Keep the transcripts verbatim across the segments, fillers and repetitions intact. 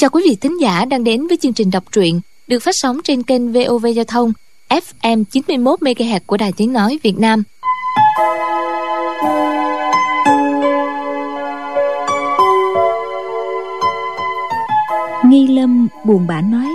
chào quý vị thính giả đang đến với chương trình đọc truyện được phát sóng trên kênh vê o vê Giao thông ép em chín mươi mốt mê ga héc của Đài Tiếng Nói Việt Nam. Nghi Lâm buồn bã nói: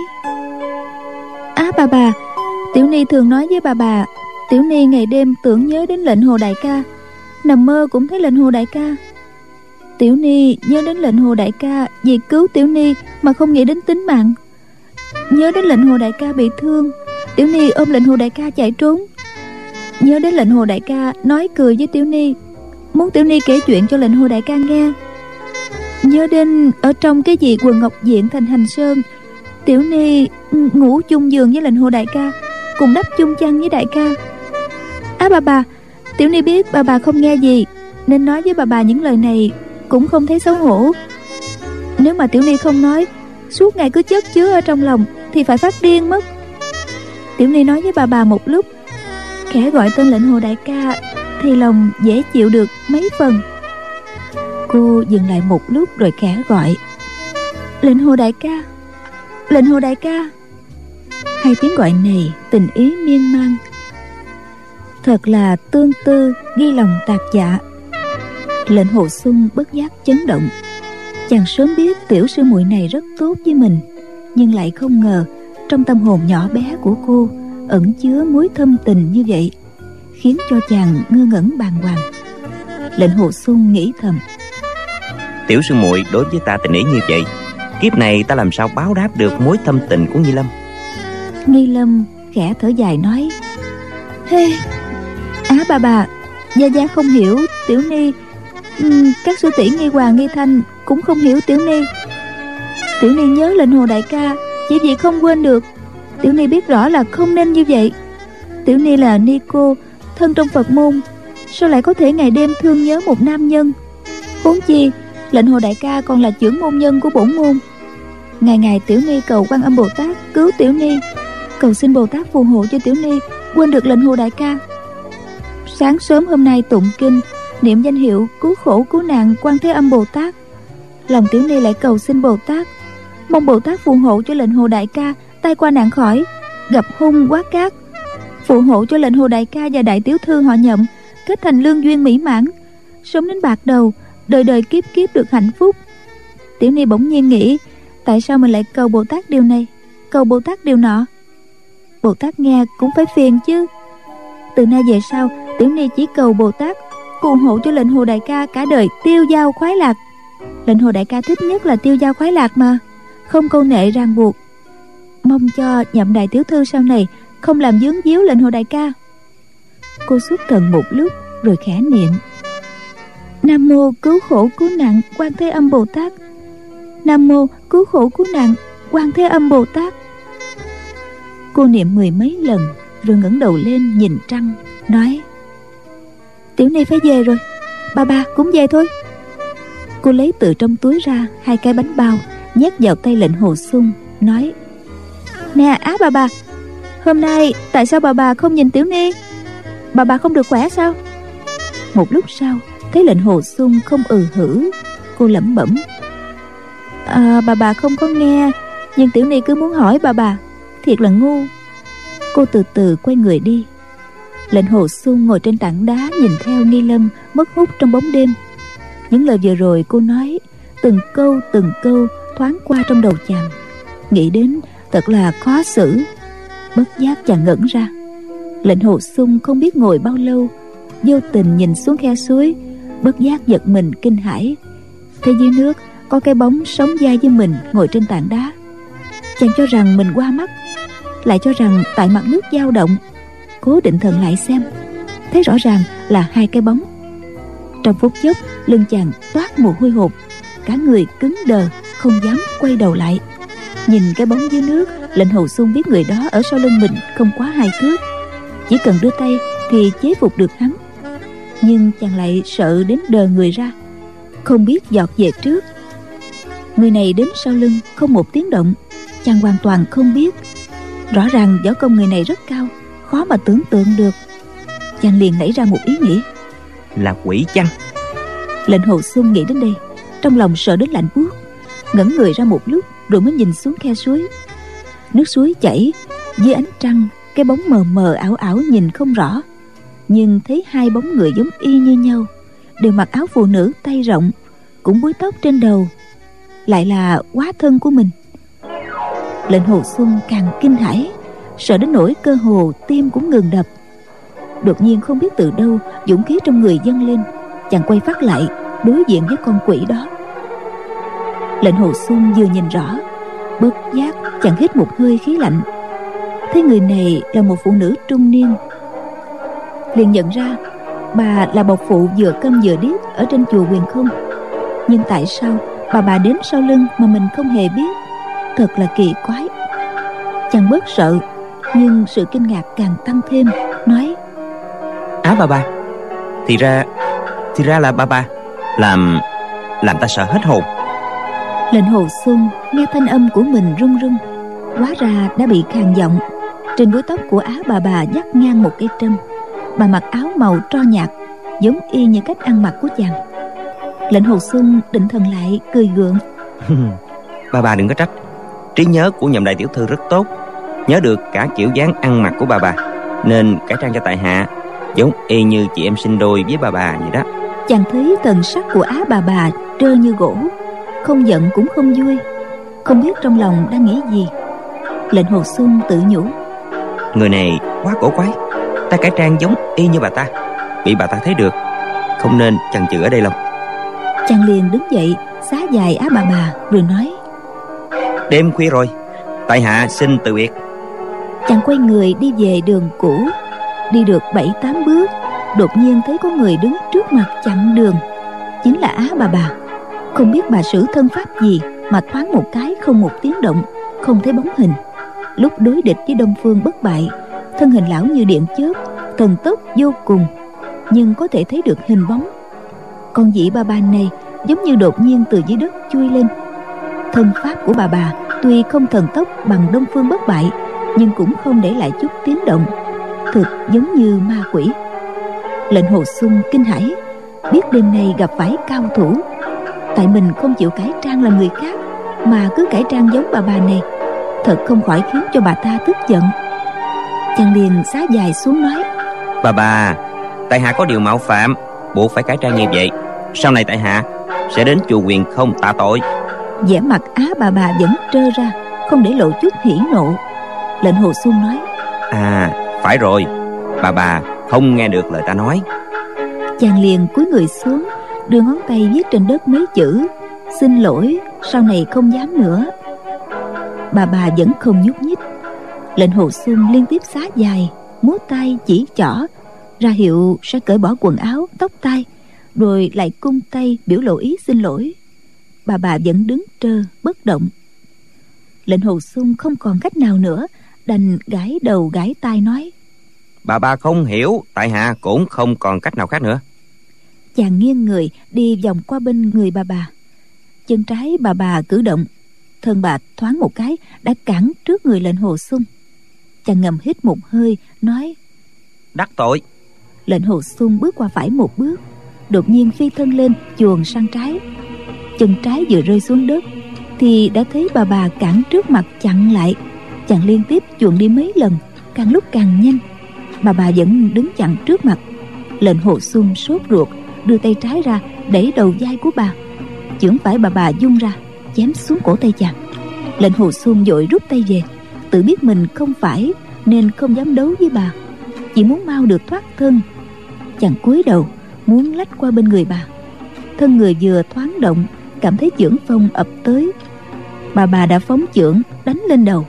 Á bà bà, Tiểu Ni thường nói với bà bà, Tiểu Ni ngày đêm tưởng nhớ đến lệnh Hồ đại ca, nằm mơ cũng thấy lệnh Hồ đại ca. Tiểu Ni nhớ đến lệnh Hồ đại ca vì cứu Tiểu Ni mà không nghĩ đến tính mạng. Nhớ đến lệnh Hồ đại ca bị thương, Tiểu Ni ôm lệnh Hồ đại ca chạy trốn. Nhớ đến lệnh Hồ đại ca nói cười với Tiểu Ni, muốn Tiểu Ni kể chuyện cho lệnh Hồ đại ca nghe. Nhớ đến ở trong cái gì quần ngọc diện thành Hành Sơn, Tiểu Ni ngủ chung giường với lệnh Hồ đại ca, cùng đắp chung chăn với đại ca. Á bà bà, Tiểu Ni biết bà bà không nghe gì, nên nói với bà bà những lời này cũng không thấy xấu hổ. Nếu mà Tiểu Ni không nói, suốt ngày cứ chất chứa ở trong lòng thì phải phát điên mất. Tiểu Ni nói với bà bà một lúc, khẽ gọi tên lệnh Hồ đại ca thì lòng dễ chịu được mấy phần. Cô dừng lại một lúc rồi khẽ gọi: Lệnh Hồ đại ca, lệnh Hồ đại ca. Hai tiếng gọi này tình ý miên man, thật là tương tư ghi lòng tạc dạ. Lệnh Hồ Xuân bất giác chấn động. Chàng sớm biết tiểu sư muội này rất tốt với mình, nhưng lại không ngờ trong tâm hồn nhỏ bé của cô ẩn chứa mối thâm tình như vậy, khiến cho chàng ngơ ngẩn bàng hoàng. Lệnh Hồ Xuân nghĩ thầm: Tiểu sư muội đối với ta tình ý như vậy, kiếp này ta làm sao báo đáp được mối thâm tình của Nghi Lâm. Nghi Lâm khẽ thở dài nói: Hê, á bà bà, gia gia không hiểu Tiểu Ni, uhm, các sư tỷ Nghi Hoàng Nghi Thanh cũng không hiểu Tiểu Ni. Tiểu Ni nhớ lệnh Hồ đại ca chỉ vì không quên được. Tiểu Ni biết rõ là không nên như vậy. Tiểu Ni là ni cô thân trong Phật môn, sao lại có thể ngày đêm thương nhớ một nam nhân? Huống chi lệnh Hồ đại ca còn là trưởng môn nhân của bổn môn. Ngày ngày Tiểu Ni cầu Quan Âm Bồ Tát cứu Tiểu Ni, cầu xin Bồ Tát phù hộ cho Tiểu Ni quên được lệnh Hồ đại ca. Sáng sớm hôm nay tụng kinh niệm danh hiệu cứu khổ cứu nạn Quan Thế Âm Bồ Tát, lòng Tiểu Ni lại cầu xin Bồ Tát, mong Bồ Tát phù hộ cho lệnh Hồ đại ca tai qua nạn khỏi, gặp hung quá cát, phù hộ cho lệnh Hồ đại ca và đại tiểu thư họ Nhậm kết thành lương duyên mỹ mãn, sống đến bạc đầu, đời đời kiếp kiếp được hạnh phúc. Tiểu Ni bỗng nhiên nghĩ, tại sao mình lại cầu Bồ Tát điều này, cầu Bồ Tát điều nọ? Bồ Tát nghe cũng phải phiền chứ. Từ nay về sau, Tiểu Ni chỉ cầu Bồ Tát phù hộ cho lệnh Hồ đại ca cả đời tiêu dao khoái lạc. Lệnh Hồ đại ca thích nhất là tiêu dao khoái lạc mà, không câu nệ ràng buộc. Mong cho Nhậm đại tiểu thư sau này không làm vướng víu lệnh Hồ đại ca. Cô xuất thần một lúc rồi khẽ niệm: Nam mô cứu khổ cứu nạn Quan Thế Âm Bồ Tát, Nam mô cứu khổ cứu nạn Quan Thế Âm Bồ Tát. Cô niệm mười mấy lần rồi ngẩng đầu lên nhìn trăng, nói: Tiểu Ni phải về rồi, bà bà cũng về thôi. Cô lấy từ trong túi ra hai cái bánh bao nhét vào tay lệnh Hồ Xuân, nói: Nè á bà bà, hôm nay tại sao bà bà không nhìn Tiểu Ni? Bà bà không được khỏe sao? Một lúc sau thấy lệnh Hồ Xuân không ừ hử, cô lẩm bẩm: À, bà bà không có nghe, nhưng Tiểu Ni cứ muốn hỏi bà bà, thiệt là ngu. Cô từ từ quay người đi. Lệnh Hồ Xuân ngồi trên tảng đá nhìn theo Nghi Lâm mất hút trong bóng đêm. Những lời vừa rồi cô nói, từng câu từng câu thoáng qua trong đầu chàng. Nghĩ đến thật là khó xử. Bất giác chàng ngẩn ra. Lệnh Hồ Xuân không biết ngồi bao lâu, vô tình nhìn xuống khe suối, bất giác giật mình kinh hãi. Thấy dưới nước có cái bóng sống vai với mình ngồi trên tảng đá. Chàng cho rằng mình qua mắt, lại cho rằng tại mặt nước dao động. Cố định thần lại xem, thấy rõ ràng là hai cái bóng. Trong phút chốc lưng chàng toát mồ hôi hột, cả người cứng đờ, không dám quay đầu lại. Nhìn cái bóng dưới nước, lệnh Hồ Xuân biết người đó ở sau lưng mình không quá hai thước, chỉ cần đưa tay thì chế phục được hắn. Nhưng chàng lại sợ đến đờ người ra, không biết giọt về trước. Người này đến sau lưng không một tiếng động, chàng hoàn toàn không biết. Rõ ràng võ công người này rất cao, khó mà tưởng tượng được. Chàng liền nảy ra một ý nghĩ: là quỷ chăng? Lệnh Hồ Xuân nghĩ đến đây, trong lòng sợ đến lạnh buốt. ngẩng người ra một lúc rồi mới nhìn xuống khe suối. Nước suối chảy dưới ánh trăng, cái bóng mờ mờ ảo ảo nhìn không rõ, nhưng thấy hai bóng người giống y như nhau, đều mặc áo phụ nữ tay rộng, cũng búi tóc trên đầu, lại là quá thân của mình. Lệnh Hồ Xuân càng kinh hãi, sợ đến nỗi cơ hồ tim cũng ngừng đập. Đột nhiên không biết từ đâu dũng khí trong người dâng lên, chàng quay phát lại đối diện với con quỷ đó. Lệnh Hồ Xuân vừa nhìn rõ, bất giác chàng hít một hơi khí lạnh. Thấy người này là một phụ nữ trung niên, liền nhận ra bà là bộc phụ vừa câm vừa điếc ở trên chùa Huyền Không. Nhưng tại sao bà bà đến sau lưng mà mình không hề biết? Thật là kỳ quái. Chàng bớt sợ, nhưng sự kinh ngạc càng tăng thêm, nói: Á bà bà, thì ra thì ra là bà bà, làm làm ta sợ hết hồn. Lệnh Hồ Xuân nghe thanh âm của mình run run, hóa ra đã bị khàn giọng. Trên búi tóc của Á bà bà dắt ngang một cây trâm. Bà mặc áo màu tro nhạt, giống y như cách ăn mặc của chàng. Lệnh Hồ Xuân định thần lại, cười gượng: Bà bà đừng có trách, trí nhớ của nhậm đại tiểu thư rất tốt, nhớ được cả kiểu dáng ăn mặc của bà bà, nên cải trang cho tại hạ giống y như chị em sinh đôi với bà bà vậy đó. Chàng thấy thần sắc của Á bà bà trơ như gỗ, không giận cũng không vui, không biết trong lòng đang nghĩ gì. Lệnh Hồ Xuân tự nhủ: Người này quá cổ quái, ta cải trang giống y như bà ta, bị bà ta thấy được, không nên chần chừ ở đây lâu. Chàng liền đứng dậy xá dài Á bà bà rồi nói: Đêm khuya rồi, tại hạ xin từ biệt. Chàng quay người đi về đường cũ. Đi được bảy tám bước, đột nhiên thấy có người đứng trước mặt chặn đường. Chính là Á bà bà. Không biết bà sử thân pháp gì mà thoáng một cái không một tiếng động, không thấy bóng hình. Lúc đối địch với Đông Phương Bất Bại, thân hình lão như điện chớp, thần tốc vô cùng, nhưng có thể thấy được hình bóng. Con vị bà bà này giống như đột nhiên từ dưới đất chui lên. Thân pháp của bà bà tuy không thần tốc bằng Đông Phương Bất Bại, nhưng cũng không để lại chút tiếng động, thực giống như ma quỷ. Lệnh Hồ Xuân kinh hãi, biết đêm nay gặp phải cao thủ. Tại mình không chịu cải trang làm người khác, mà cứ cải trang giống bà bà này, thật không khỏi khiến cho bà ta tức giận. Chàng liền xá dài xuống nói: Bà bà, tại hạ có điều mạo phạm, buộc phải cải trang như vậy. Sau này tại hạ sẽ đến chùa Huyền Không tạ tội. Vẻ mặt Á bà bà vẫn trơ ra, không để lộ chút hỉ nộ. Lệnh Hồ Xuân nói: À, phải rồi, bà bà không nghe được lời ta nói. Chàng liền cúi người xuống, đưa ngón tay viết trên đất mấy chữ: Xin lỗi, sau này không dám nữa. Bà bà vẫn không nhúc nhích. Lệnh Hồ Xuân liên tiếp xá dài, múa tay chỉ trỏ ra hiệu sẽ cởi bỏ quần áo tóc tai, rồi lại cung tay biểu lộ ý xin lỗi. Bà bà vẫn đứng trơ bất động. Lệnh Hồ Xuân không còn cách nào nữa, đành gãi đầu gãi tai nói: Bà bà không hiểu, tại hạ cũng không còn cách nào khác nữa. Chàng nghiêng người đi vòng qua bên người bà bà. Chân trái bà bà cử động, thân bà thoáng một cái đã cản trước người Lệnh Hồ Xuân. Chàng ngầm hít một hơi nói: Đắc tội. Lệnh Hồ Xuân bước qua phải một bước, đột nhiên phi thân lên chuồn sang trái. Chân trái vừa rơi xuống đất thì đã thấy bà bà cản trước mặt chặn lại. Chàng liên tiếp chuồn đi mấy lần, càng lúc càng nhanh. Bà bà vẫn đứng chặn trước mặt. Lệnh Hồ Xuân sốt ruột, đưa tay trái ra đẩy đầu vai của bà. Chưởng phải bà bà vung ra chém xuống cổ tay chàng. Lệnh Hồ Xuân vội rút tay về, tự biết mình không phải nên không dám đấu với bà, chỉ muốn mau được thoát thân. Chàng cúi đầu muốn lách qua bên người bà. Thân người vừa thoáng động, cảm thấy chưởng phong ập tới. Bà bà đã phóng chưởng đánh lên đầu.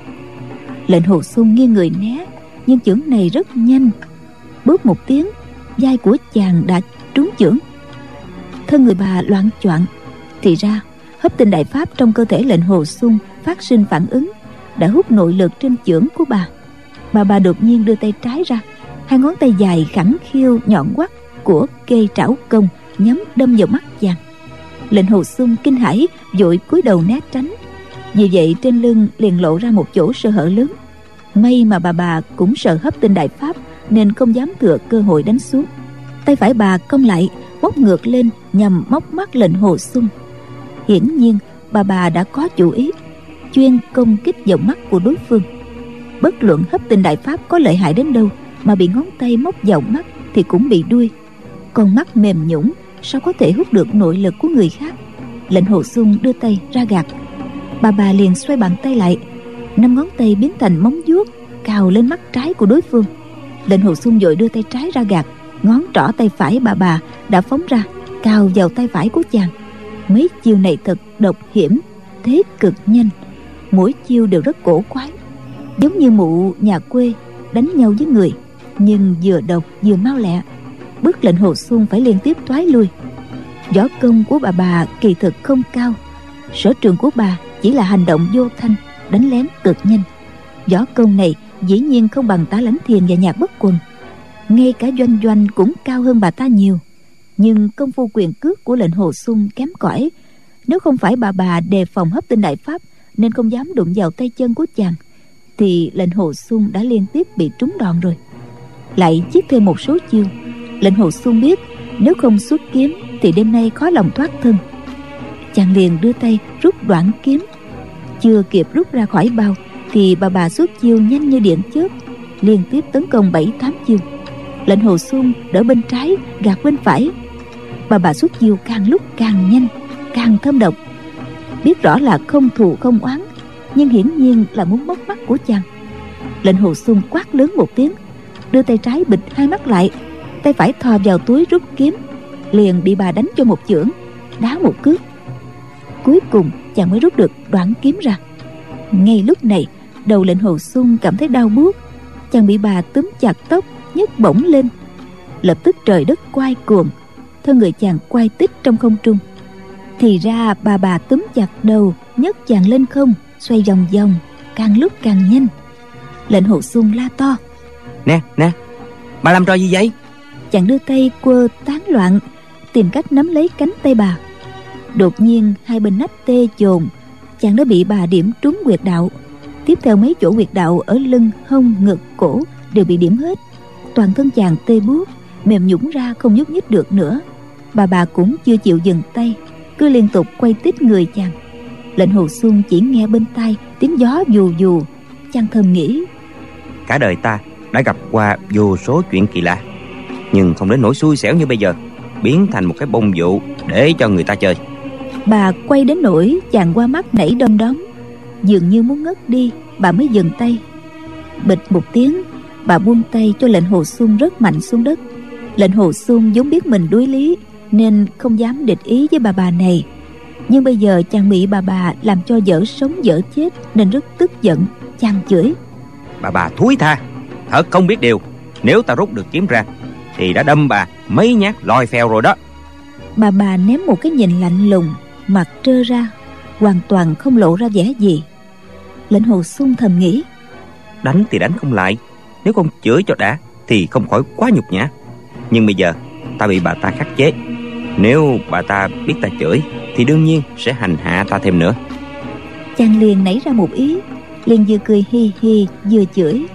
Lệnh Hồ Xuân nghiêng người né, nhưng chưởng này rất nhanh. Bốp một tiếng, vai của chàng đã trúng chưởng. Thân người bà loạng choạng. Thì ra hấp tinh đại pháp trong cơ thể Lệnh Hồ Xuân phát sinh phản ứng, đã hút nội lực trên chưởng của bà. Bà bà đột nhiên đưa tay trái ra, hai ngón tay dài khẳng khiu nhọn quắt của cây trảo công nhắm đâm vào mắt chàng. Lệnh Hồ Xuân kinh hãi, vội cúi đầu né tránh. Vì vậy trên lưng liền lộ ra một chỗ sơ hở lớn. May mà bà bà cũng sợ hấp tinh đại pháp nên không dám thừa cơ hội đánh xuống. Tay phải bà cong lại, móc ngược lên nhằm móc mắt Lệnh Hồ Xuân. Hiển nhiên bà bà đã có chủ ý, chuyên công kích vào mắt của đối phương. Bất luận hấp tinh đại pháp có lợi hại đến đâu, mà bị ngón tay móc vào mắt thì cũng bị đuôi. Con mắt mềm nhũn sao có thể hút được nội lực của người khác. Lệnh Hồ Xuân đưa tay ra gạt, bà bà liền xoay bàn tay lại, năm ngón tay biến thành móng vuốt cào lên mắt trái của đối phương. Lệnh Hồ Xuân vội đưa tay trái ra gạt, ngón trỏ tay phải bà bà đã phóng ra cào vào tay phải của chàng. Mấy chiêu này thật độc hiểm, thế cực nhanh, mỗi chiêu đều rất cổ quái, giống như mụ nhà quê đánh nhau với người, nhưng vừa độc vừa mau lẹ, bức Lệnh Hồ Xuân phải liên tiếp thoái lui. Võ công của bà bà kỳ thực không cao, sở trường của bà chỉ là hành động vô thanh, đánh lén cực nhanh. Võ công này dĩ nhiên không bằng Tá Lãnh Thiền và Nhạc Bất Quần, ngay cả Doanh Doanh cũng cao hơn bà ta nhiều. Nhưng công phu quyền cước của Lệnh Hồ Xuân kém cỏi, nếu không phải bà bà đề phòng hấp tinh đại pháp nên không dám đụng vào tay chân của chàng, thì Lệnh Hồ Xuân đã liên tiếp bị trúng đòn rồi. Lại chiết thêm một số chiêu, Lệnh Hồ Xuân biết nếu không xuất kiếm thì đêm nay khó lòng thoát thân. Chàng liền đưa tay rút đoạn kiếm, chưa kịp rút ra khỏi bao thì bà bà xuất chiêu nhanh như điện chớp, liên tiếp tấn công bảy tám chiêu. Lệnh Hồ Xuân đỡ bên trái gạt bên phải, bà bà xuất chiêu càng lúc càng nhanh, càng thâm độc. Biết rõ là không thù không oán, nhưng hiển nhiên là muốn móc mắt của chàng. Lệnh Hồ Xuân quát lớn một tiếng, đưa tay trái bịt hai mắt lại, tay phải thò vào túi rút kiếm, liền bị bà đánh cho một chưởng, đá một cước. Cuối cùng chàng mới rút được đoạn kiếm ra. Ngay lúc này đầu Lệnh Hồ Xuân cảm thấy đau buốt, chàng bị bà túm chặt tóc nhấc bổng lên. Lập tức trời đất quay cuồng, thân người chàng quay tít trong không trung. Thì ra bà bà túm chặt đầu nhấc chàng lên không, xoay vòng vòng, càng lúc càng nhanh. Lệnh Hồ Xuân la to: Nè nè, bà làm trò gì vậy? Chàng đưa tay quơ tán loạn, tìm cách nắm lấy cánh tay bà. Đột nhiên hai bên nách tê chồn, chàng đã bị bà điểm trúng huyệt đạo. Tiếp theo mấy chỗ huyệt đạo ở lưng, hông, ngực, cổ đều bị điểm hết. Toàn thân chàng tê buốt, mềm nhũn ra không nhúc nhích được nữa. Bà bà cũng chưa chịu dừng tay, cứ liên tục quay tít người chàng. Lệnh Hồ Xuân chỉ nghe bên tai tiếng gió dù dù, chàng thầm nghĩ: cả đời ta đã gặp qua vô số chuyện kỳ lạ, nhưng không đến nỗi xui xẻo như bây giờ, biến thành một cái bông vụ để cho người ta chơi. Bà quay đến nỗi chàng qua mắt nảy đom đóm, dường như muốn ngất đi, bà mới dừng tay. Bịch một tiếng, bà buông tay cho Lệnh Hồ Xuân rớt mạnh xuống đất. Lệnh Hồ Xuân vốn biết mình đuối lý nên không dám địch ý với bà bà này, nhưng bây giờ chàng bị bà bà làm cho dở sống dở chết nên rất tức giận. Chàng chửi: Bà bà thúi tha, thật không biết điều. Nếu ta rút được kiếm ra thì đã đâm bà mấy nhát lòi phèo rồi đó. Bà bà ném một cái nhìn lạnh lùng, mặt trơ ra, hoàn toàn không lộ ra vẻ gì. Lệnh Hồ Xuân thầm nghĩ: đánh thì đánh không lại, nếu không chửi cho đã thì không khỏi quá nhục nhã. Nhưng bây giờ ta bị bà ta khắc chế, nếu bà ta biết ta chửi thì đương nhiên sẽ hành hạ ta thêm nữa. Chàng liền nảy ra một ý, liền vừa cười hi hi vừa chửi: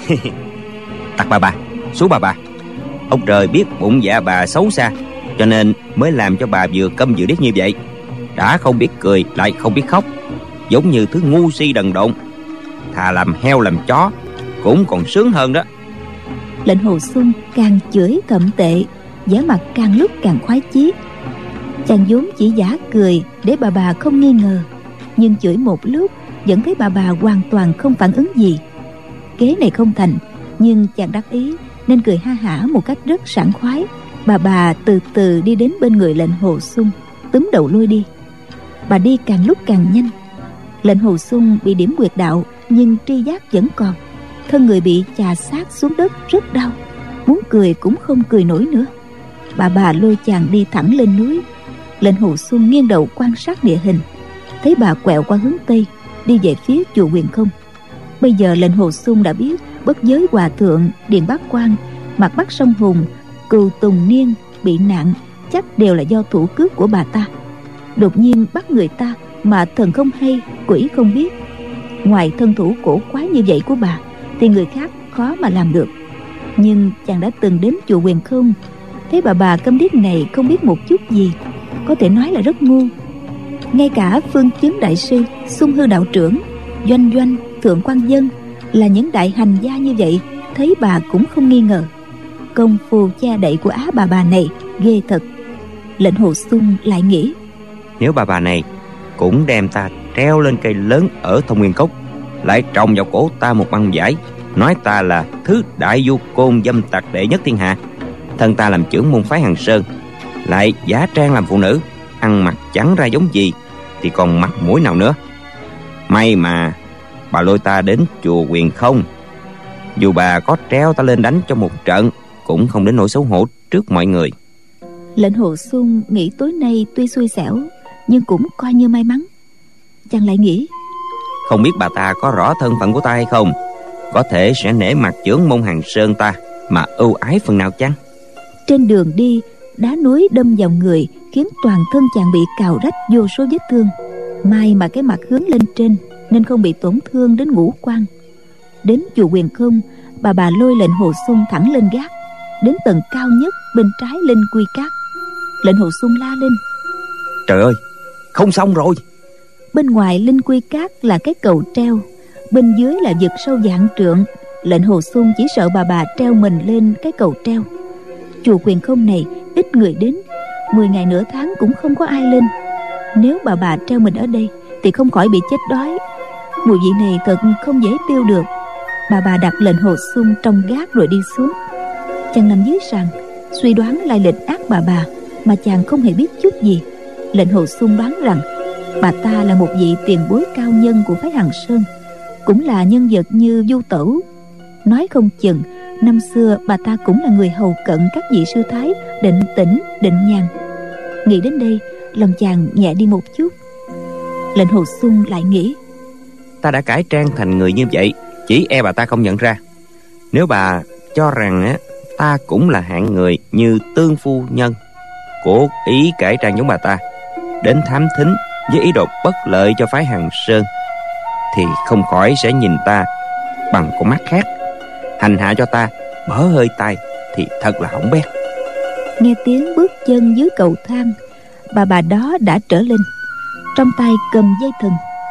Tặc bà bà, số bà bà, ông trời biết bụng dạ bà xấu xa, cho nên mới làm cho bà vừa câm vừa điếc như vậy. Đã không biết cười lại không biết khóc, giống như thứ ngu si đần độn. Thà làm heo làm chó cũng còn sướng hơn đó. Lệnh Hồ Xuân càng chửi thậm tệ, vẻ mặt càng lúc càng khoái chí. Chàng vốn chỉ giả cười để bà bà không nghi ngờ, nhưng chửi một lúc vẫn thấy bà bà hoàn toàn không phản ứng gì. Kế này không thành, nhưng chàng đắc ý nên cười ha hả một cách rất sảng khoái. Bà bà từ từ đi đến bên người Lệnh Hồ Xuân, túm đầu lôi đi. Bà đi càng lúc càng nhanh. Lệnh Hồ Xuân bị điểm huyệt đạo nhưng tri giác vẫn còn, thân người bị chà sát xuống đất rất đau, muốn cười cũng không cười nổi nữa. Bà bà lôi chàng đi thẳng lên núi. Lệnh Hồ Xuân nghiêng đầu quan sát địa hình, thấy bà quẹo qua hướng tây đi về phía chùa Huyền Không. Bây giờ Lệnh Hồ Xuân đã biết Bất Giới Hòa Thượng, Điền Bác Quan, Mặt Bắc Sông Hùng, Cừu Tùng Niên bị nạn chắc đều là do thủ cướp của bà ta. Đột nhiên bắt người ta mà thần không hay quỷ không biết. Ngoài thân thủ cổ quái như vậy của bà thì người khác khó mà làm được. Nhưng chàng đã từng đến chùa Huyền Không, thấy bà bà câm điếc này không biết một chút gì, có thể nói là rất ngu. Ngay cả Phương Chứng đại sư, Xung Hư đạo trưởng, Doanh Doanh, Thượng Quan Dân là những đại hành gia như vậy, thấy bà cũng không nghi ngờ. Công phu che đậy của Á bà bà này ghê thật. Lệnh Hồ Xung lại nghĩ, nếu bà bà này cũng đem ta treo lên cây lớn ở Thông Nguyên Cốc, lại trồng vào cổ ta một băng vải, nói ta là thứ đại du côn dâm tặc đệ nhất thiên hạ, thân ta làm trưởng môn phái Hằng Sơn, lại giả trang làm phụ nữ, ăn mặc chẳng ra giống gì, thì còn mặt mũi nào nữa. May mà bà lôi ta đến chùa Huyền Không, dù bà có treo ta lên đánh cho một trận cũng không đến nỗi xấu hổ trước mọi người. Lệnh Hồ Xung nghĩ tối nay tuy xui xẻo nhưng cũng coi như may mắn. Chàng lại nghĩ, không biết bà ta có rõ thân phận của ta hay không, có thể sẽ nể mặt trưởng môn Hằng Sơn ta mà ưu ái phần nào chăng? Trên đường đi, đá núi đâm vào người khiến toàn thân chàng bị cào rách vô số vết thương. May mà cái mặt hướng lên trên nên không bị tổn thương đến ngũ quan. Đến chùa Huyền Không, bà bà lôi Lệnh Hồ Xung thẳng lên gác, đến tầng cao nhất bên trái Linh Quy Cát. Lệnh Hồ Xung la lên, trời ơi, không xong rồi. Bên ngoài Linh Quy Cát là cái cầu treo, bên dưới là vực sâu vạn trượng. Lệnh Hồ Xung chỉ sợ bà bà treo mình lên cái cầu treo. Chùa Huyền Không này ít người đến, mười ngày nửa tháng cũng không có ai lên. Nếu bà bà treo mình ở đây thì không khỏi bị chết đói. Mùi vị này thật không dễ tiêu được. Bà bà đặt Lệnh Hồ Xung trong gác rồi đi xuống. Chàng nằm dưới sàn, suy đoán lai lịch ác bà bà mà chàng không hề biết chút gì. Lệnh Hồ Xung đoán rằng bà ta là một vị tiền bối cao nhân của phái Hằng Sơn, cũng là nhân vật như Du Tẩu. Nói không chừng năm xưa bà ta cũng là người hầu cận các vị sư thái Định Tĩnh, Định Nhàn. Nghĩ đến đây, lòng chàng nhẹ đi một chút. Lệnh Hồ Xung lại nghĩ, ta đã cải trang thành người như vậy, chỉ e bà ta không nhận ra. Nếu bà cho rằng á ta cũng là hạng người như Tương phu nhân, cố ý cải trang giống bà ta, đến thám thính với ý đồ bất lợi cho phái Hằng Sơn, thì không khỏi sẽ nhìn ta bằng con mắt khác, hành hạ cho ta bở hơi tai thì thật là hỏng bét. Nghe tiếng bước chân dưới cầu thang, bà bà đó đã trở lên, trong tay cầm dây thừng.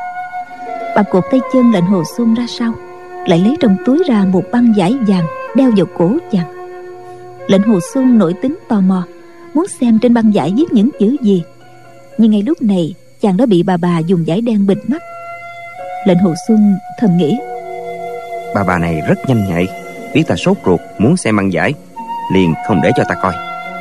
Bà cột tay chân Lệnh Hồ Xung ra sau, lại lấy trong túi ra một băng vải vàng đeo vào cổ chàng. Lệnh Hồ Xung nổi tính tò mò, muốn xem trên băng vải viết những chữ gì, nhưng ngay lúc này chàng đã bị bà bà dùng vải đen bịt mắt. Lệnh Hồ Xung thầm nghĩ, bà bà này rất nhanh nhạy, biết ta sốt ruột muốn xem băng vải, liền không để cho ta coi.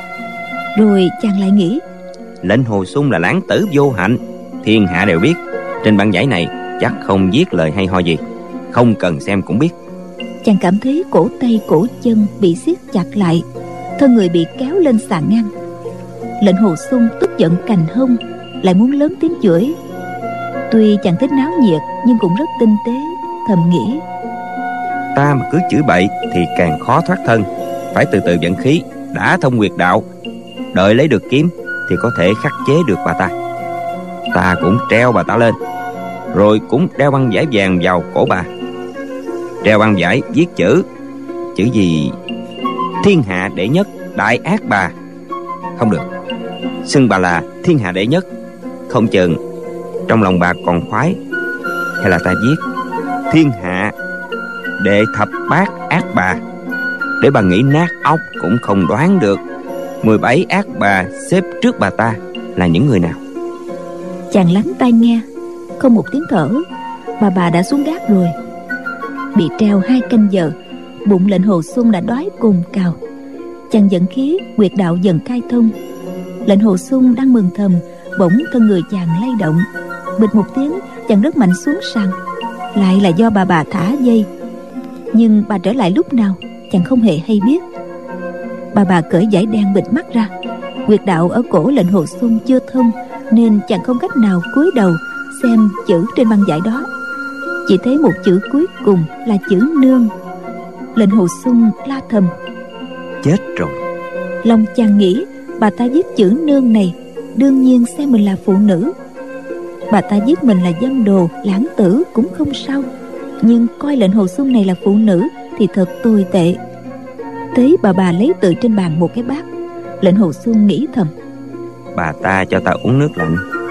Rồi chàng lại nghĩ, Lệnh Hồ Xung là lãng tử vô hạnh, thiên hạ đều biết. Trên băng vải này chắc không viết lời hay ho gì, không cần xem cũng biết. Chàng cảm thấy cổ tay cổ chân bị siết chặt lại, thân người bị kéo lên sàn ngang. Lệnh Hồ Xung tức giận cành hông, lại muốn lớn tiếng chửi. Tuy chàng thích náo nhiệt nhưng cũng rất tinh tế, thầm nghĩ, ta mà cứ chửi bậy thì càng khó thoát thân, phải từ từ vận khí, đã thông huyệt đạo, đợi lấy được kiếm thì có thể khắc chế được bà ta. Ta cũng treo bà ta lên, rồi cũng đeo băng vải vàng vào cổ bà. Treo băng vải viết chữ chữ gì? Thiên hạ đệ nhất đại ác bà. Không được, xưng bà là thiên hạ đệ nhất, không chừng trong lòng bà còn khoái. Hay là ta viết thiên hạ đệ thập bát ác bà, để bà nghĩ nát óc cũng không đoán được mười bảy ác bà xếp trước bà ta là những người nào. Chàng lắng tai nghe, không một tiếng thở, bà bà đã xuống gác rồi. Bị treo hai canh giờ, bụng Lệnh Hồ Xung đã đói cồn cào. Chàng dẫn khí, huyệt đạo dần khai thông. Lệnh Hồ Xung đang mừng thầm, bỗng thân người chàng lay động, bịch một tiếng chàng rớt mạnh xuống sàn. Lại là do bà bà thả dây, nhưng bà trở lại lúc nào chàng không hề hay biết. Bà bà cởi vải đen bịt mắt ra. Huyệt đạo ở cổ Lệnh Hồ Xung chưa thông, nên chàng không cách nào cúi đầu xem chữ trên băng vải đó. Chỉ thấy một chữ cuối cùng là chữ nương. Lệnh Hồ Xung la thầm, chết rồi. Lòng chàng nghĩ, bà ta viết chữ nương này đương nhiên xem mình là phụ nữ. Bà ta viết mình là dâm đồ, lãng tử cũng không sao, nhưng coi Lệnh Hồ Xung này là phụ nữ thì thật tồi tệ. Thấy bà bà lấy từ trên bàn một cái bát, Lệnh Hồ Xung nghĩ thầm, bà ta cho ta uống nước lạnh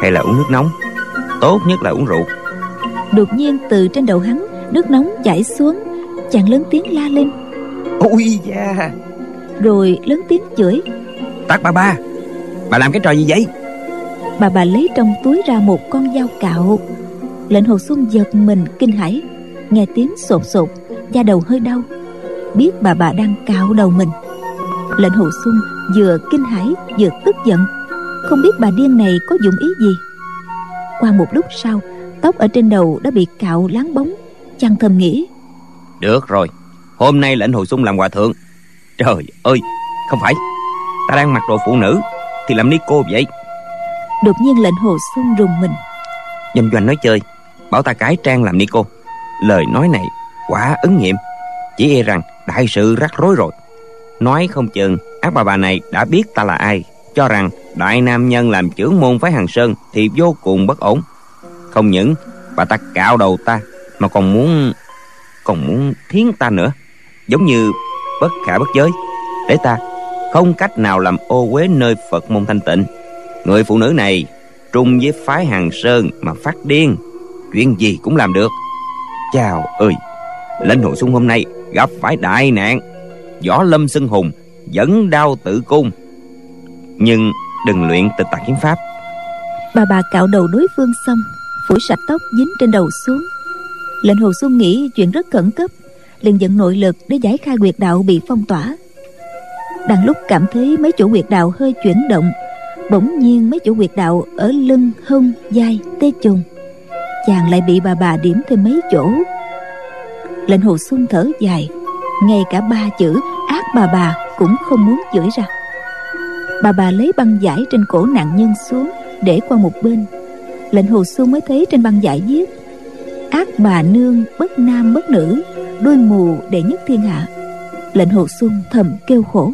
hay là uống nước nóng? Tốt nhất là uống rượu. Đột nhiên từ trên đầu hắn nước nóng chảy xuống. Chàng lớn tiếng la lên: Ôi da! Rồi lớn tiếng chửi: Tát bà ba, bà làm cái trò gì vậy? Bà bà lấy trong túi ra một con dao cạo. Lệnh Hồ Xuân giật mình kinh hãi, nghe tiếng sột sột, da đầu hơi đau, biết bà bà đang cạo đầu mình. Lệnh Hồ Xuân vừa kinh hãi vừa tức giận, không biết bà điên này có dụng ý gì. Qua một lúc sau, tóc ở trên đầu đã bị cạo láng bóng. Chàng thầm nghĩ: Được rồi, hôm nay lệnh Hồ Xuân làm hòa thượng. Trời ơi, không phải, ta đang mặc đồ phụ nữ thì làm ni cô vậy. Đột nhiên lệnh Hồ Xuân rùng mình. Doanh Doanh nói chơi, bảo ta cải trang làm ni cô. Lời nói này quả ứng nghiệm. Chỉ e rằng đại sự rắc rối rồi. Nói không chừng ác bà bà này đã biết ta là ai, cho rằng đại nam nhân làm trưởng môn phái Hằng Sơn thì vô cùng bất ổn. Không những bà ta cạo đầu ta, mà còn muốn Còn muốn thiến ta nữa. Giống như bất khả bất giới, để ta không cách nào làm ô uế nơi Phật môn thanh tịnh. Người phụ nữ này trung với phái Hằng Sơn mà phát điên, chuyện gì cũng làm được. Chào ơi, lệnh Hồ Xuân hôm nay gặp phải đại nạn. Võ lâm xưng hùng, dẫn đao tự cung, nhưng đừng luyện tịch tà kiếm pháp. Bà bà cạo đầu đối phương xong, phủi sạch tóc dính trên đầu xuống. Lệnh Hồ Xuân nghĩ chuyện rất khẩn cấp, liền dẫn nội lực để giải khai huyệt đạo bị phong tỏa. Đang lúc cảm thấy mấy chỗ huyệt đạo hơi chuyển động, bỗng nhiên mấy chỗ huyệt đạo ở lưng, hông, vai, tê chùng, chàng lại bị bà bà điểm thêm mấy chỗ. Lệnh Hồ Xuân thở dài, ngay cả ba chữ ác bà bà cũng không muốn chửi ra. Bà bà lấy băng vải trên cổ nạn nhân xuống để qua một bên. Lệnh Hồ Xuân mới thấy trên băng vải viết: ác bà nương bất nam bất nữ, đôi mù đệ nhất thiên hạ. Lệnh Hồ Xuân thầm kêu khổ.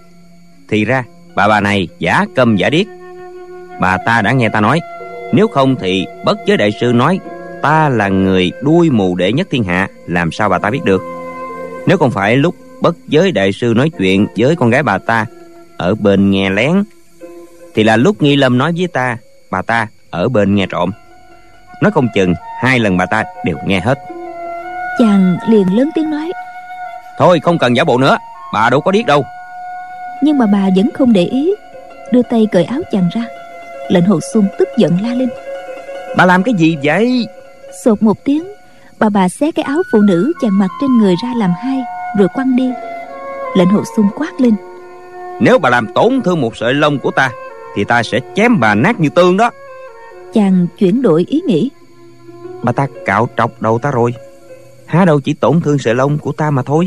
Thì ra bà bà này giả câm giả điếc. Bà ta đã nghe ta nói, nếu không thì Bất Giới đại sư nói ta là người đuôi mù đệ nhất thiên hạ, làm sao bà ta biết được? Nếu không phải lúc Bất Giới đại sư nói chuyện với con gái bà ta ở bên nghe lén, thì là lúc Nghi Lâm nói với ta, bà ta ở bên nghe trộm. Nói không chừng hai lần bà ta đều nghe hết. Chàng liền lớn tiếng nói: Thôi không cần giả bộ nữa, bà đâu có điếc đâu. Nhưng mà bà vẫn không để ý, đưa tay cởi áo chàng ra. Lệnh Hồ Xuân tức giận la lên: Bà làm cái gì vậy? Sột một tiếng, bà bà xé cái áo phụ nữ chàng mặc trên người ra làm hai, rồi quăng đi. Lệnh Hồ Xuân quát lên: Nếu bà làm tổn thương một sợi lông của ta, thì ta sẽ chém bà nát như tương đó. Chàng chuyển đổi ý nghĩ: Bà ta cạo trọc đầu ta rồi, há đâu chỉ tổn thương sợi lông của ta mà thôi.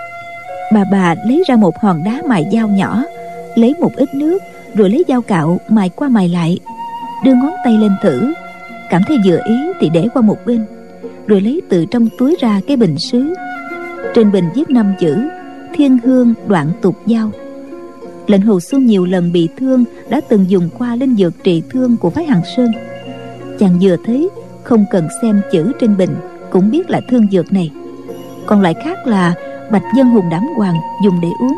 Bà bà lấy ra một hòn đá mài dao nhỏ, lấy một ít nước, rồi lấy dao cạo mài qua mài lại, đưa ngón tay lên thử, cảm thấy vừa ý thì để qua một bên, rồi lấy từ trong túi ra cái bình sứ. Trên bình viết năm chữ: Thiên hương đoạn tục giao. Lệnh Hồ Xuân nhiều lần bị thương đã từng dùng qua linh dược trị thương của phái Hằng Sơn. Chàng vừa thấy, không cần xem chữ trên bình cũng biết là thương dược này. Còn loại khác là Bạch Dân Hùng Đảm Hoàng dùng để uống.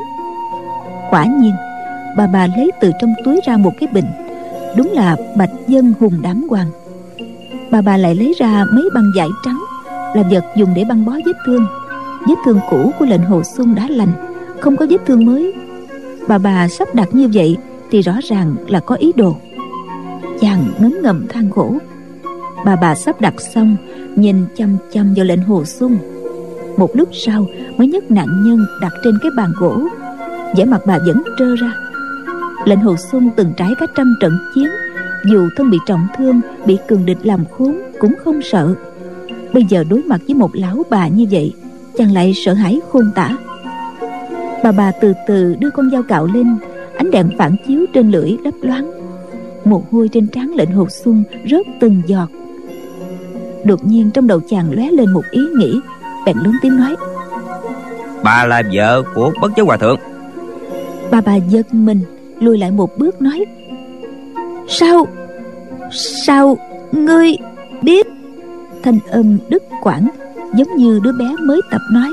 Quả nhiên bà bà lấy từ trong túi ra một cái bình, đúng là Bạch Dân Hùng Đảm Hoàng. Bà bà lại lấy ra mấy băng vải trắng, là vật dùng để băng bó vết thương. Vết thương cũ của lệnh Hồ Xuân đã lành, không có vết thương mới. Bà bà sắp đặt như vậy thì rõ ràng là có ý đồ. Chàng ngấm ngầm than khổ. Bà bà sắp đặt xong, nhìn chăm chăm vào lệnh Hồ Xuân. Một lúc sau mới nhấc nạn nhân đặt trên cái bàn gỗ. vẻ mặt bà vẫn trơ ra. Lệnh Hồ Xuân từng trải cả trăm trận chiến, dù thân bị trọng thương, bị cường địch làm khốn cũng không sợ. Bây giờ đối mặt với một lão bà như vậy, chàng lại sợ hãi khôn tả. Bà bà từ từ đưa con dao cạo lên, ánh đèn phản chiếu trên lưỡi lấp loáng. Mồ hôi trên trán lệnh Hồ Xuân rớt từng giọt. Đột nhiên trong đầu chàng lóe lên một ý nghĩ, bèn lớn tiếng nói: Bà là vợ của Bất Giới Hòa Thượng. Bà bà giật mình lùi lại một bước nói: Sao Sao ngươi biết? Thanh âm đứt quãng, giống như đứa bé mới tập nói.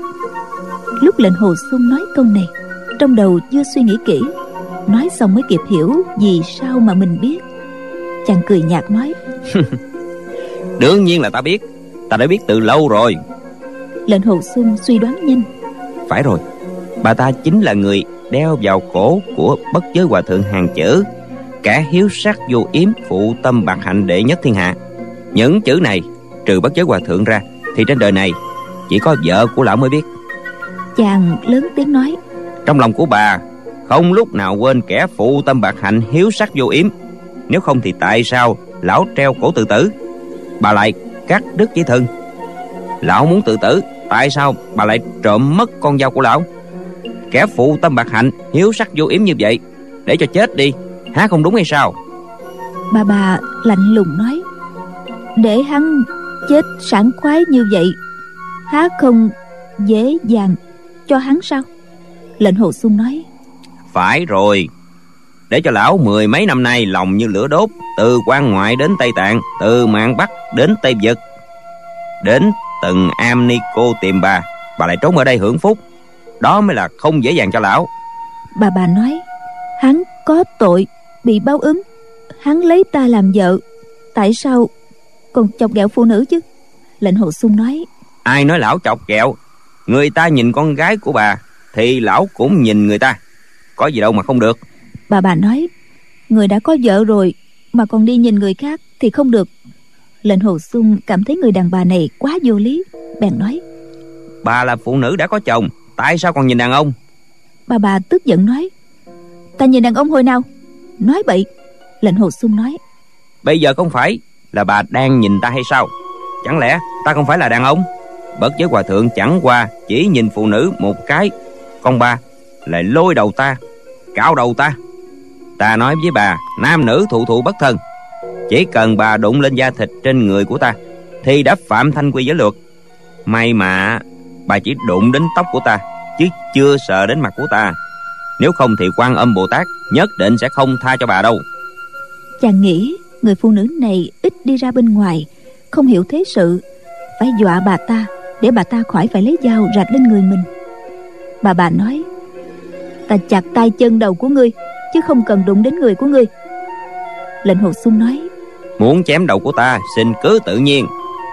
Lúc lệnh Hồ Xuân nói câu này, trong đầu chưa suy nghĩ kỹ, nói xong mới kịp hiểu vì sao mà mình biết. Chàng cười nhạt nói: Đương nhiên là ta biết, ta đã biết từ lâu rồi. Lệnh Hồ Xuân suy đoán nhanh: Phải rồi, bà ta chính là người đeo vào cổ của Bất Giới Hòa Thượng hàng chữ: kẻ hiếu sắc vô yếm, phụ tâm bạc hạnh, đệ nhất thiên hạ. Những chữ này trừ Bất Giới Hòa Thượng ra thì trên đời này chỉ có vợ của lão mới biết. Chàng lớn tiếng nói: Trong lòng của bà không lúc nào quên kẻ phụ tâm bạc hạnh, hiếu sắc vô yếm. Nếu không thì tại sao lão treo cổ tự tử, bà lại cắt đứt dây thừng? Lão muốn tự tử, tại sao bà lại trộm mất con dao của lão? Kẻ phụ tâm bạc hạnh, hiếu sắc vô yếm như vậy, để cho chết đi, há không đúng hay sao? Bà bà lạnh lùng nói: Để hắn chết sảng khoái như vậy, há không dễ dàng cho hắn sao? Lệnh Hồ Xuân nói: Phải rồi, để cho lão mười mấy năm nay lòng như lửa đốt, từ quan ngoại đến Tây Tạng, từ mạn Bắc đến Tây Vực, đến từng am ni cô tìm bà, bà lại trốn ở đây hưởng phúc, đó mới là không dễ dàng cho lão. Bà bà nói: Hắn có tội bị báo ứng, hắn lấy ta làm vợ, tại sao còn chọc ghẹo phụ nữ chứ? Lệnh Hồ Xuân nói: Ai nói lão chọc ghẹo? Người ta nhìn con gái của bà thì lão cũng nhìn người ta, có gì đâu mà không được. Bà bà nói: Người đã có vợ rồi mà còn đi nhìn người khác thì không được. Lệnh Hồ Xuân cảm thấy người đàn bà này quá vô lý, bèn nói: Bà là phụ nữ đã có chồng, tại sao còn nhìn đàn ông? Bà bà tức giận nói: Ta nhìn đàn ông hồi nào? Nói bậy. Lệnh Hồ Xuân nói: Bây giờ không phải là bà đang nhìn ta hay sao? Chẳng lẽ ta không phải là đàn ông? Bất Giới Hòa Thượng chẳng qua chỉ nhìn phụ nữ một cái, con bà lại lôi đầu ta, cạo đầu ta. Ta nói với bà, nam nữ thụ thụ bất thân. Chỉ cần bà đụng lên da thịt trên người của ta thì đã phạm thanh quy giới luật. May mà bà chỉ đụng đến tóc của ta, chứ chưa sờ đến mặt của ta. Nếu không thì Quan Âm Bồ Tát nhất định sẽ không tha cho bà đâu. Chàng nghĩ người phụ nữ này ít đi ra bên ngoài, không hiểu thế sự, phải dọa bà ta để bà ta khỏi phải lấy dao rạch lên người mình. Bà bà nói: Ta chặt tay chân đầu của ngươi, chứ không cần đụng đến người của ngươi. Lệnh Hồ Xuân nói: Muốn chém đầu của ta xin cứ tự nhiên.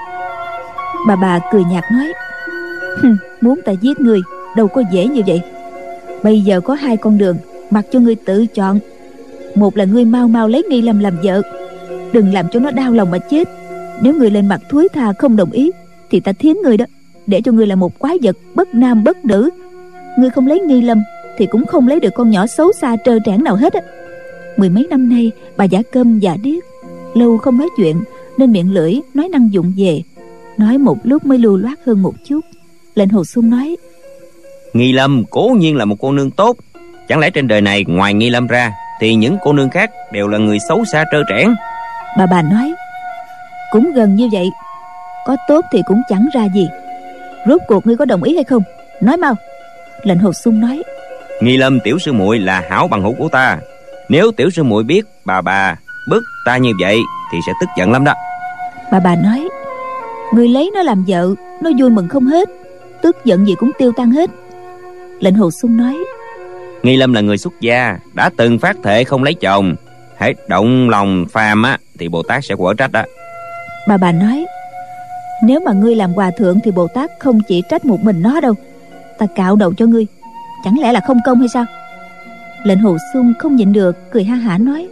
Bà bà cười nhạt nói: Muốn ta giết ngươi đâu có dễ như vậy. Bây giờ có hai con đường, mặc cho ngươi tự chọn. Một là ngươi mau mau lấy Nghi Lâm làm vợ, đừng làm cho nó đau lòng mà chết. Nếu ngươi lên mặt thúi tha không đồng ý thì ta thiến ngươi đó, để cho ngươi là một quái vật bất nam bất nữ. Ngươi không lấy Nghi Lâm thì cũng không lấy được con nhỏ xấu xa trơ trẽn nào hết á. Mười mấy năm nay bà giả câm giả điếc, lâu không nói chuyện nên miệng lưỡi nói năng vụng về, nói một lúc mới lưu loát hơn một chút. Lệnh Hồ Xuân nói: Nghi Lâm cố nhiên là một cô nương tốt, chẳng lẽ trên đời này ngoài Nghi Lâm ra thì những cô nương khác đều là người xấu xa trơ trẽn? Bà bà nói: Cũng gần như vậy, có tốt thì cũng chẳng ra gì. Rốt cuộc ngươi có đồng ý hay không? Nói mau. Lệnh Hồ Xuân nói: Nghi Lâm tiểu sư muội là hảo bằng hữu của ta. Nếu tiểu sư muội biết bà bà bức ta như vậy thì sẽ tức giận lắm đó. Bà bà nói: Ngươi lấy nó làm vợ, nó vui mừng không hết, tức giận gì cũng tiêu tan hết. Lệnh Hồ Xuân nói: Nghi Lâm là người xuất gia, đã từng phát thệ không lấy chồng. Hãy động lòng phàm á thì Bồ Tát sẽ quở trách đó. Bà bà nói: Nếu mà ngươi làm hòa thượng thì Bồ Tát không chỉ trách một mình nó đâu. Ta cạo đầu cho ngươi, chẳng lẽ là không công hay sao? Lệnh Hồ Xuân không nhịn được cười ha hả nói: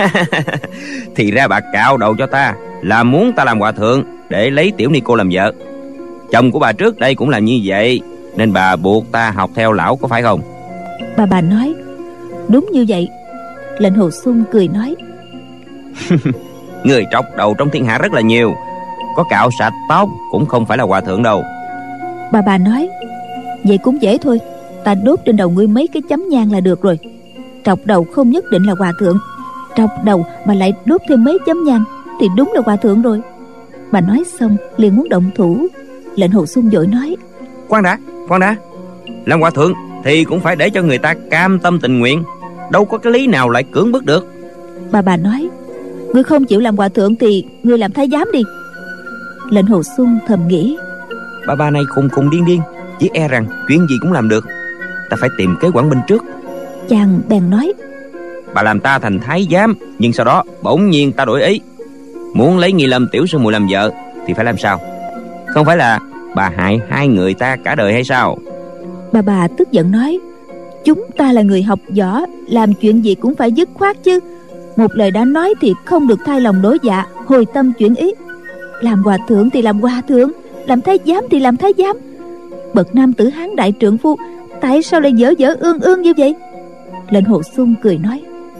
Thì ra bà cạo đầu cho ta là muốn ta làm hòa thượng để lấy tiểu ni cô làm vợ. Chồng của bà trước đây cũng là như vậy, nên bà buộc ta học theo lão, có phải không? Bà bà nói: Đúng như vậy. Lệnh Hồ Xuân cười nói: Người trọc đầu trong thiên hạ rất là nhiều, có cạo sạch tóc cũng không phải là hòa thượng đâu. Bà bà nói: Vậy cũng dễ thôi, ta đốt trên đầu ngươi mấy cái chấm nhang là được rồi. Trọc đầu không nhất định là hòa thượng, trọc đầu mà lại đốt thêm mấy chấm nhang thì đúng là hòa thượng rồi. Bà nói xong liền muốn động thủ. Lệnh Hồ Xuân vội nói: Khoan đã, khoan đã, làm hòa thượng thì cũng phải để cho người ta cam tâm tình nguyện, đâu có cái lý nào lại cưỡng bức được. Bà bà nói: Ngươi không chịu làm hòa thượng thì ngươi làm thái giám đi. Lệnh Hồ Xuân thầm nghĩ: Bà bà này khùng khùng điên điên, chỉ e rằng chuyện gì cũng làm được. Ta phải tìm kế quản binh trước. Chàng bèn nói: bà làm ta thành thái giám, nhưng sau đó bỗng nhiên ta đổi ý, muốn lấy Nghi Lâm tiểu sư muội làm vợ, thì phải làm sao? Không phải là bà hại hai người ta cả đời hay sao? Bà bà tức giận nói: chúng ta là người học võ, làm chuyện gì cũng phải dứt khoát chứ. Một lời đã nói thì không được thay lòng đổi dạ, hồi tâm chuyển ý. Làm hòa thượng thì làm hòa thượng, làm thái giám thì làm thái giám. Bậc nam tử Hán đại trượng phu, tại sao lại dở dở ương ương như vậy? Lệnh Hồ Xuân cười nói: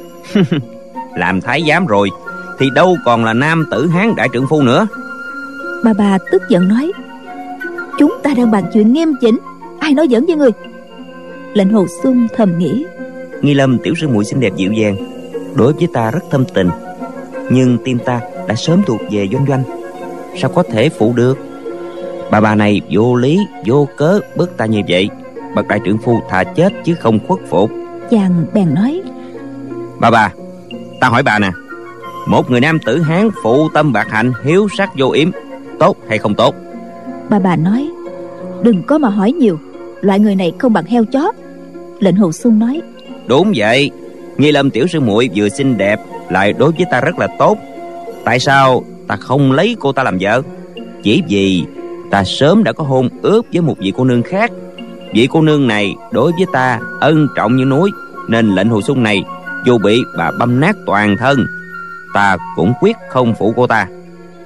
làm thái giám rồi thì đâu còn là nam tử Hán đại trượng phu nữa. Bà bà tức giận nói: chúng ta đang bàn chuyện nghiêm chỉnh, ai nói giỡn với người? Lệnh Hồ Xuân thầm nghĩ: Nghi Lâm tiểu sư muội xinh đẹp dịu dàng, đối với ta rất thâm tình, nhưng tim ta đã sớm thuộc về Doanh Doanh, sao có thể phụ được? Bà bà này vô lý vô cớ bức ta như vậy, bậc đại trượng phu thà chết chứ không khuất phục. Chàng bèn nói: Bà bà, ta hỏi bà nè, một người nam tử Hán phụ tâm bạc hạnh, hiếu sắc vô yếm, tốt hay không tốt? Bà bà nói: đừng có mà hỏi nhiều, loại người này không bằng heo chó. Lệnh Hồ Xuân nói: đúng vậy, Nghi Lâm tiểu sư muội vừa xinh đẹp lại đối với ta rất là tốt, tại sao ta không lấy cô ta làm vợ? Chỉ vì ta sớm đã có hôn ước với một vị cô nương khác. Vị cô nương này đối với ta ân trọng như núi, nên lệnh Hồ Xuân này dù bị bà băm nát toàn thân, ta cũng quyết không phụ cô ta.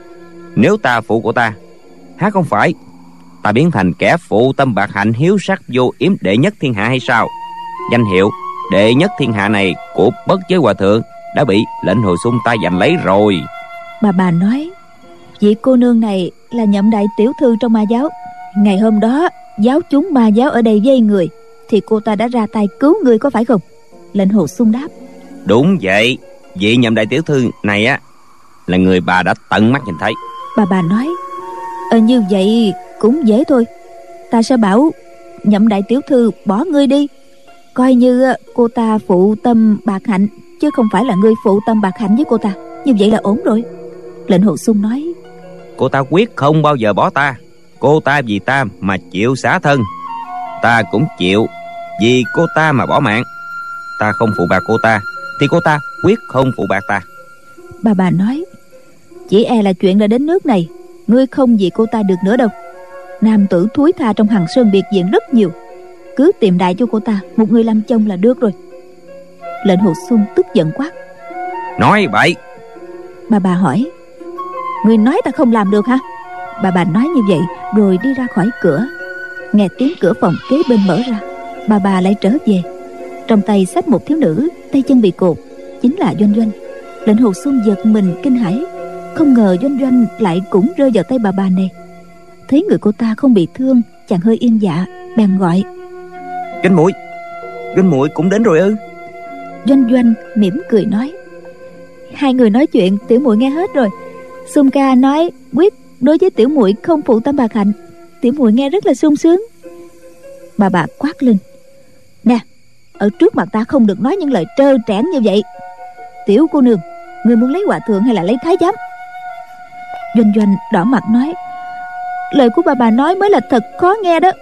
Nếu ta phụ cô ta, há không phải ta biến thành kẻ phụ tâm bạc hạnh, hiếu sắc vô yếm đệ nhất thiên hạ hay sao? Danh hiệu đệ nhất thiên hạ này của bất giới hòa thượng đã bị lệnh Hồ Xuân ta giành lấy rồi. Bà bà nói: vị cô nương này là Nhậm đại tiểu thư trong ma giáo. Ngày hôm đó giáo chúng ma giáo ở đây vây người, thì cô ta đã ra tay cứu người, có phải không? Lệnh Hồ Xuân đáp: đúng vậy, vị Nhậm đại tiểu thư này á là người bà đã tận mắt nhìn thấy. Bà bà nói: ờ như vậy cũng dễ thôi, ta sẽ bảo Nhậm đại tiểu thư bỏ ngươi đi, coi như cô ta phụ tâm bạc hạnh, chứ không phải là ngươi phụ tâm bạc hạnh với cô ta. Như vậy là ổn rồi. Lệnh Hồ Xuân nói: cô ta quyết không bao giờ bỏ ta. Cô ta vì ta mà chịu xả thân, ta cũng chịu vì cô ta mà bỏ mạng. Ta không phụ bạc cô ta thì cô ta quyết không phụ bạc ta. Bà bà nói: chỉ e là chuyện đã đến nước này, ngươi không vì cô ta được nữa đâu. Nam tử thúi tha trong Hằng Sơn biệt viện rất nhiều, cứ tìm đại cho cô ta một người làm chồng là được rồi. Lệnh Hồ Xuân tức giận quát: nói bậy! Bà bà hỏi: ngươi nói ta không làm được hả? Bà bà nói như vậy rồi đi ra khỏi cửa. Nghe tiếng cửa phòng kế bên mở ra, bà bà lại trở về, trong tay xách một thiếu nữ, tay chân bị cột, chính là Doanh Doanh. Lệnh Hồ Xuân giật mình kinh hãi, không ngờ Doanh Doanh lại cũng rơi vào tay bà bà này. Thấy người cô ta không bị thương, chàng hơi yên dạ, bèn gọi: Doanh muội, Doanh muội cũng đến rồi ư? Doanh Doanh mỉm cười nói: hai người nói chuyện tiểu muội nghe hết rồi. Xuân ca nói quyết đối với tiểu muội không phụ tâm bạc hạnh, tiểu muội nghe rất là sung sướng. Bà bà quát lên: nè, ở trước mặt ta không được nói những lời trơ trẽn như vậy. Tiểu cô nương, ngươi muốn lấy hòa thượng hay là lấy thái giám? Doanh Doanh đỏ mặt nói: lời của bà bà nói mới là thật khó nghe đó.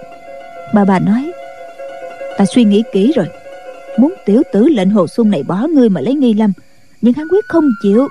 Bà bà nói: ta suy nghĩ kỹ rồi, muốn tiểu tử lệnh Hồ Xuân này bỏ ngươi mà lấy Nghi Lâm, nhưng hắn quyết không chịu.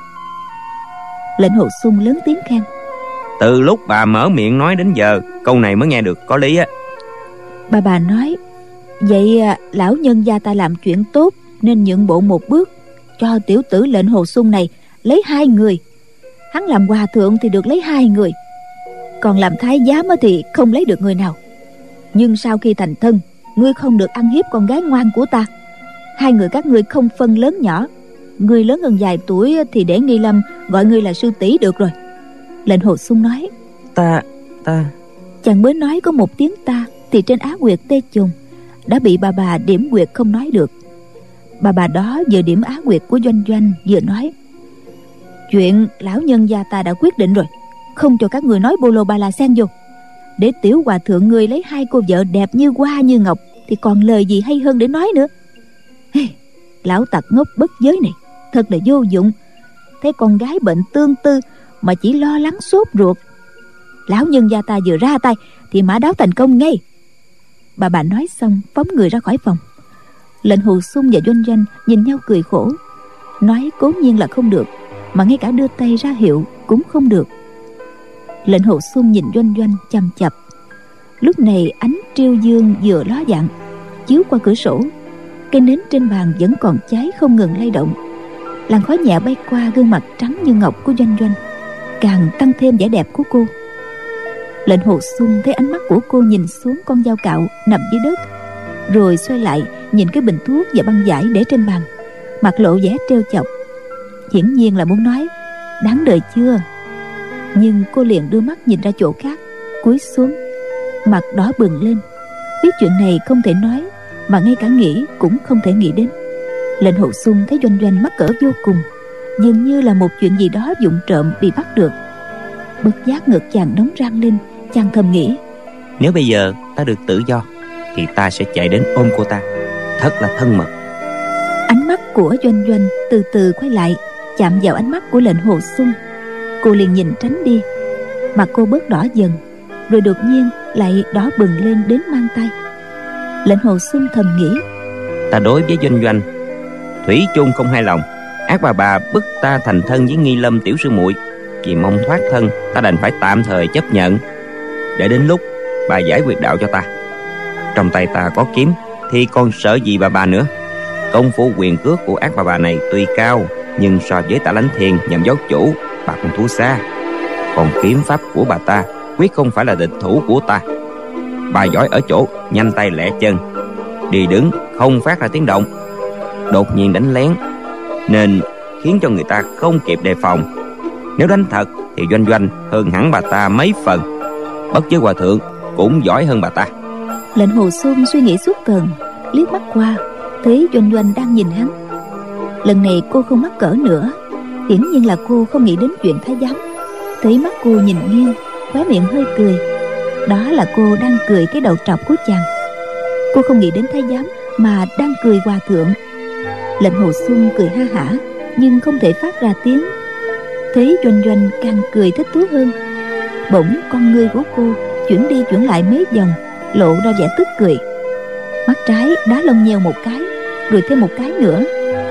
Lệnh Hồ Xuân lớn tiếng khen: từ lúc bà mở miệng nói đến giờ, câu này mới nghe được có lý á. Bà bà nói: vậy lão nhân gia ta làm chuyện tốt nên nhượng bộ một bước, cho tiểu tử lệnh Hồ Xuân này lấy hai người. Hắn làm hòa thượng thì được lấy hai người, còn làm thái giám thì không lấy được người nào. Nhưng sau khi thành thân, ngươi không được ăn hiếp con gái ngoan của ta. Hai người các ngươi không phân lớn nhỏ, ngươi lớn hơn vài tuổi thì để Nghi Lâm gọi ngươi là sư tỷ được rồi. Lệnh Hồ Xuân nói: Ta, ta chàng mới nói có một tiếng ta thì trên Á Quyệt Tê Trùng đã bị bà bà điểm quyệt không nói được. Bà bà đó vừa điểm Á Quyệt của Doanh Doanh, vừa nói: chuyện lão nhân gia ta đã quyết định rồi, không cho các người nói bô lô ba la xen vô. Để tiểu hòa thượng ngươi lấy hai cô vợ đẹp như hoa như ngọc thì còn lời gì hay hơn để nói nữa. Hey, lão tặc ngốc bất giới này thật là vô dụng. Thấy con gái bệnh tương tư mà chỉ lo lắng sốt ruột. Lão nhân gia ta vừa ra tay thì mã đáo thành công ngay. Bà bà nói xong phóng người ra khỏi phòng. Lệnh Hồ Xung và Doanh Doanh nhìn nhau cười khổ, nói cố nhiên là không được, mà ngay cả đưa tay ra hiệu cũng không được. Lệnh Hồ Xung nhìn Doanh Doanh chằm chặp. Lúc này ánh triêu dương vừa ló dạng chiếu qua cửa sổ, cây nến trên bàn vẫn còn cháy không ngừng lay động. Làn khói nhẹ bay qua gương mặt trắng như ngọc của Doanh Doanh, càng tăng thêm vẻ đẹp của cô. Lệnh Hồ Xung thấy ánh mắt của cô nhìn xuống con dao cạo nằm dưới đất, rồi xoay lại nhìn cái bình thuốc và băng vải để trên bàn, mặt lộ vẻ trêu chọc. Hiển nhiên là muốn nói đáng đời chưa, nhưng cô liền đưa mắt nhìn ra chỗ khác, cúi xuống, mặt đỏ bừng lên. Biết chuyện này không thể nói, mà ngay cả nghĩ cũng không thể nghĩ đến. Lệnh Hồ Xung thấy Doanh Doanh mắc cỡ vô cùng, dường như là một chuyện gì đó vụng trộm bị bắt được. Bất giác ngực chàng nóng rang lên, chàng thầm nghĩ: nếu bây giờ ta được tự do thì ta sẽ chạy đến ôm cô ta, thật là thân mật. Ánh mắt của Doanh Doanh từ từ quay lại, chạm vào ánh mắt của Lệnh Hồ Xung. Cô liền nhìn tránh đi, mặt cô bớt đỏ dần, rồi đột nhiên lại đỏ bừng lên đến mang tay. Lệnh Hồ Xung thầm nghĩ: ta đối với Doanh Doanh thủy chung không hài lòng. Ác bà bà bức ta thành thân với Nghi Lâm tiểu sư muội, vì mong thoát thân ta đành phải tạm thời chấp nhận, để đến lúc bà giải quyết đạo cho ta. Trong tay ta có kiếm thì còn sợ gì bà bà nữa. Công phu quyền cước của ác bà bà này tuy cao, nhưng so với Tạ Lãnh Thiền nhằm giáo chủ, bà còn thua xa. Còn kiếm pháp của bà ta quyết không phải là địch thủ của ta. Bà giỏi ở chỗ nhanh tay lẹ chân, đi đứng không phát ra tiếng động, đột nhiên đánh lén, nên khiến cho người ta không kịp đề phòng. Nếu đánh thật thì Doanh Doanh hơn hẳn bà ta mấy phần. Bất giới hòa thượng cũng giỏi hơn bà ta. Lệnh Hồ Xung suy nghĩ suốt tuần, liếc mắt qua thấy Doanh Doanh đang nhìn hắn. Lần này cô không mắc cỡ nữa, hiển nhiên là cô không nghĩ đến chuyện thái giám. Thấy mắt cô nhìn nghiêng, khóe miệng hơi cười, đó là cô đang cười cái đầu trọc của chàng. Cô không nghĩ đến thái giám mà đang cười hòa thượng. Lệnh Hồ Xung cười ha hả, nhưng không thể phát ra tiếng. Thấy Doanh Doanh càng cười thích thú hơn, bỗng con ngươi của cô chuyển đi chuyển lại mấy vòng, lộ ra vẻ tức cười. Mắt trái đá lông nheo một cái, rồi thêm một cái nữa.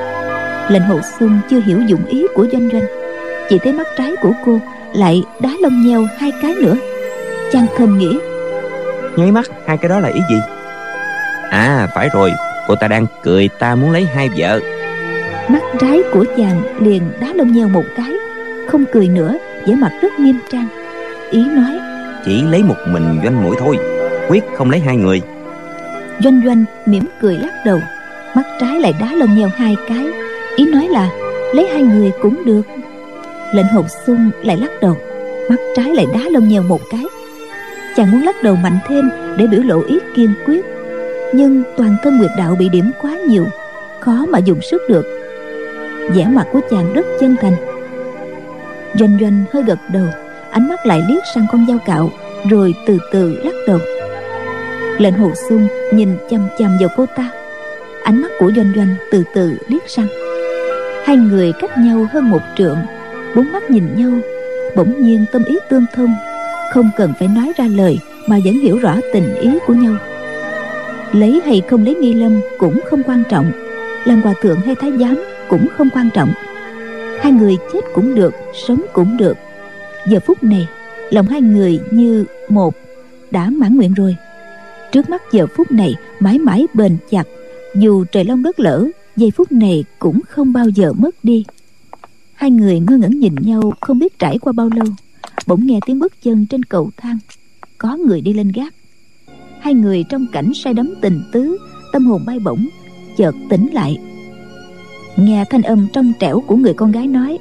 Lệnh Hồ Xung chưa hiểu dụng ý của Doanh Doanh, chỉ thấy mắt trái của cô lại đá lông nheo hai cái nữa. Chàng thầm nghĩ: nháy mắt hai cái đó là ý gì? À phải rồi, cô ta đang cười ta muốn lấy hai vợ. Mắt trái của chàng liền đá lông nheo một cái, không cười nữa, vẻ mặt rất nghiêm trang. Ý nói: chỉ lấy một mình Doanh muội thôi, quyết không lấy hai người. Doanh Doanh mỉm cười lắc đầu, mắt trái lại đá lông nheo hai cái, ý nói là lấy hai người cũng được. Lệnh Hồ Xung lại lắc đầu, mắt trái lại đá lông nheo một cái. Chàng muốn lắc đầu mạnh thêm để biểu lộ ý kiên quyết, nhưng toàn thân nguyệt đạo bị điểm quá nhiều, khó mà dùng sức được. vẻ mặt của chàng rất chân thành. Doanh Doanh hơi gật đầu, ánh mắt lại liếc sang con dao cạo, rồi từ từ lắc đầu. Lệnh Hồ Xung nhìn chằm chằm vào cô ta, ánh mắt của Doanh Doanh từ từ liếc sang. Hai người cách nhau hơn một trượng, bốn mắt nhìn nhau, bỗng nhiên tâm ý tương thông, không cần phải nói ra lời mà vẫn hiểu rõ tình ý của nhau. Lấy hay không lấy Nghi Lâm cũng không quan trọng, làm hòa thượng hay thái giám cũng không quan trọng. Hai người chết cũng được, sống cũng được. Giờ phút này lòng hai người như một, đã mãn nguyện rồi. Trước mắt giờ phút này mãi mãi bền chặt, dù trời long đất lỡ, giây phút này cũng không bao giờ mất đi. Hai người ngơ ngẩn nhìn nhau, không biết trải qua bao lâu, bỗng nghe tiếng bước chân trên cầu thang, có người đi lên gác. Hai người trong cảnh say đắm tình tứ, tâm hồn bay bổng, chợt tỉnh lại, nghe thanh âm trong trẻo của người con gái nói: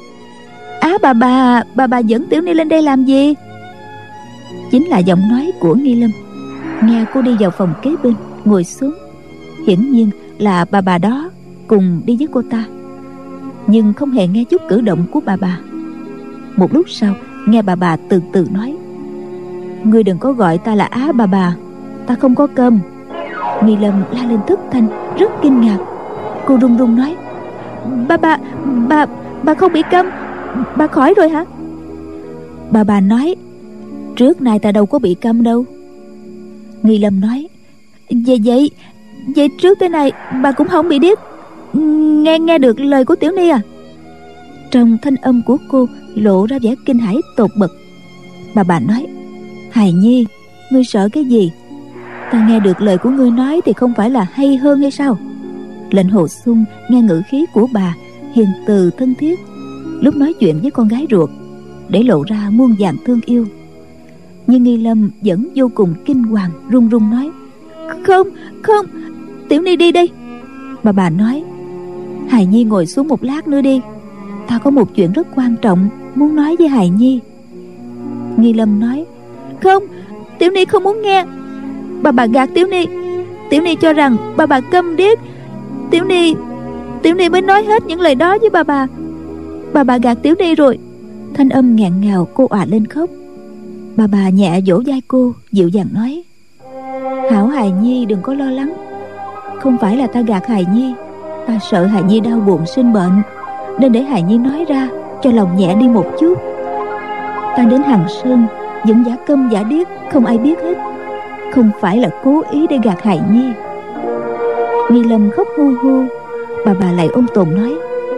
Á à, bà bà, bà bà dẫn Tiểu Ni lên đây làm gì? Chính là giọng nói của Nghi Lâm. Nghe cô đi vào phòng kế bên, ngồi xuống. Hiển nhiên là bà bà đó cùng đi với cô ta, nhưng không hề nghe chút cử động của bà bà. Một lúc sau, nghe bà bà từ từ nói: Ngươi đừng có gọi ta là Á bà bà, ta không có cơm. Nghi Lâm la lên thất thanh, rất kinh ngạc. Cô run run nói: Bà bà, bà, bà không bị câm, bà khỏi rồi hả? Bà bà nói: Trước nay ta đâu có bị câm đâu. Nghi Lâm nói: Vậy vậy, Vậy trước tới nay bà cũng không bị điếc, Nghe nghe được lời của Tiểu Ni à? Trong thanh âm của cô lộ ra vẻ kinh hãi tột bậc. Bà bà nói: Hài Nhi, ngươi sợ cái gì? Ta nghe được lời của ngươi nói thì không phải là hay hơn hay sao? Lệnh Hồ Xuân nghe ngữ khí của bà hiền từ thân thiết, lúc nói chuyện với con gái ruột để lộ ra muôn vàn thương yêu. Nhưng Nghi Lâm vẫn vô cùng kinh hoàng, run run nói: Không, không, Tiểu Ni đi đây. Bà bà nói: Hài Nhi ngồi xuống một lát nữa đi, ta có một chuyện rất quan trọng muốn nói với Hài Nhi. Nghi Lâm nói: Không, Tiểu Ni không muốn nghe. Bà bà gạt Tiểu Ni. Tiểu Ni cho rằng bà bà câm điếc. Tiểu Ni Tiểu Ni mới nói hết những lời đó với bà bà. Bà bà gạt Tiểu Ni rồi. Thanh âm nghẹn ngào, cô òa lên khóc. Bà bà nhẹ vỗ vai cô, dịu dàng nói: Hảo Hài Nhi đừng có lo lắng. Không phải là ta gạt Hài Nhi, ta sợ Hài Nhi đau buồn sinh bệnh, nên để Hài Nhi nói ra cho lòng nhẹ đi một chút. Ta đến Hằng Sơn vẫn giả câm giả điếc, không ai biết hết. Không phải là cố ý để gạt Hài Nhi. Nghi Lâm khóc hu hu. Bà bà lại ôm tồn nói: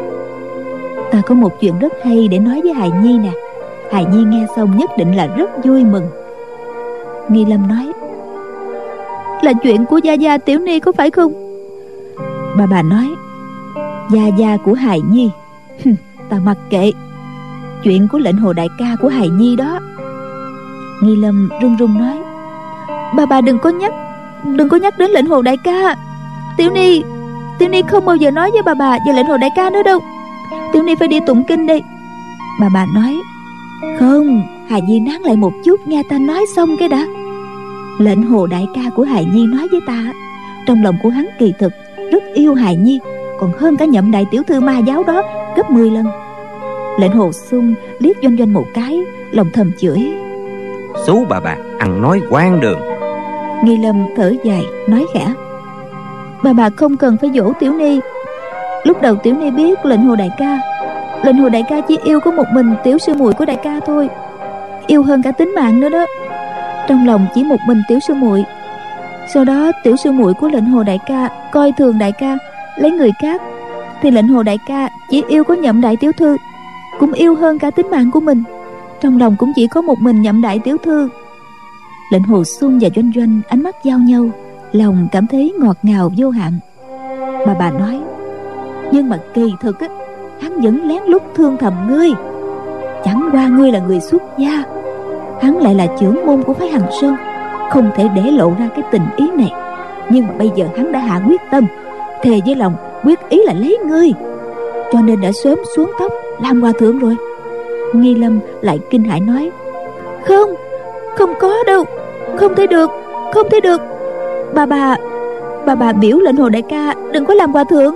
Ta có một chuyện rất hay để nói với Hài Nhi nè. Hài Nhi nghe xong nhất định là rất vui mừng. Nghi Lâm nói: Là chuyện của Gia Gia Tiểu Ni có phải không? Bà bà nói: Gia Gia của Hài Nhi ta mặc kệ. Chuyện của Lệnh Hồ đại ca của Hài Nhi đó. Nghi Lâm run run nói: Bà bà đừng có nhắc Đừng có nhắc đến Lệnh Hồ đại ca. Tiểu Ni Tiểu Ni không bao giờ nói với bà bà về Lệnh Hồ đại ca nữa đâu. Tiểu Ni phải đi tụng kinh đây. Bà bà nói: Không, Hài Nhi nán lại một chút, nghe ta nói xong cái đã. Lệnh Hồ đại ca của Hài Nhi nói với ta, trong lòng của hắn kỳ thực rất yêu Hài Nhi, còn hơn cả Nhậm đại tiểu thư ma giáo đó gấp mười lần. Lệnh Hồ Xuân liếc Doanh Doanh một cái, lòng thầm chửi: Xú bà bà, ăn nói quan đường. Nghi Lâm thở dài nói khẽ: Bà bà không cần phải dỗ Tiểu Ni. Lúc đầu Tiểu Ni biết Lệnh Hồ đại ca Lệnh Hồ đại ca chỉ yêu có một mình tiểu sư muội của đại ca thôi, yêu hơn cả tính mạng nữa đó. Trong lòng chỉ một mình tiểu sư muội. Sau đó tiểu sư muội của Lệnh Hồ đại ca coi thường đại ca, lấy người khác, thì Lệnh Hồ đại ca chỉ yêu có Nhậm đại tiểu thư, cũng yêu hơn cả tính mạng của mình. Trong lòng cũng chỉ có một mình Nhậm đại tiểu thư. Lệnh Hồ Xuân và Doanh Doanh ánh mắt giao nhau, lòng cảm thấy ngọt ngào vô hạn. Bà bà nói: Nhưng mà kỳ thực á, hắn vẫn lén lút thương thầm ngươi. Chẳng qua ngươi là người xuất gia, hắn lại là trưởng môn của phái Hằng Sơn, không thể để lộ ra cái tình ý này. Nhưng mà bây giờ hắn đã hạ quyết tâm, thề với lòng quyết ý là lấy ngươi, cho nên đã sớm xuống tóc làm hòa thượng rồi. Nghi Lâm lại kinh hãi nói: Không, không có đâu, không thể được, không thể được. Bà bà Bà bà biểu Lệnh Hồ đại ca đừng có làm hòa thượng.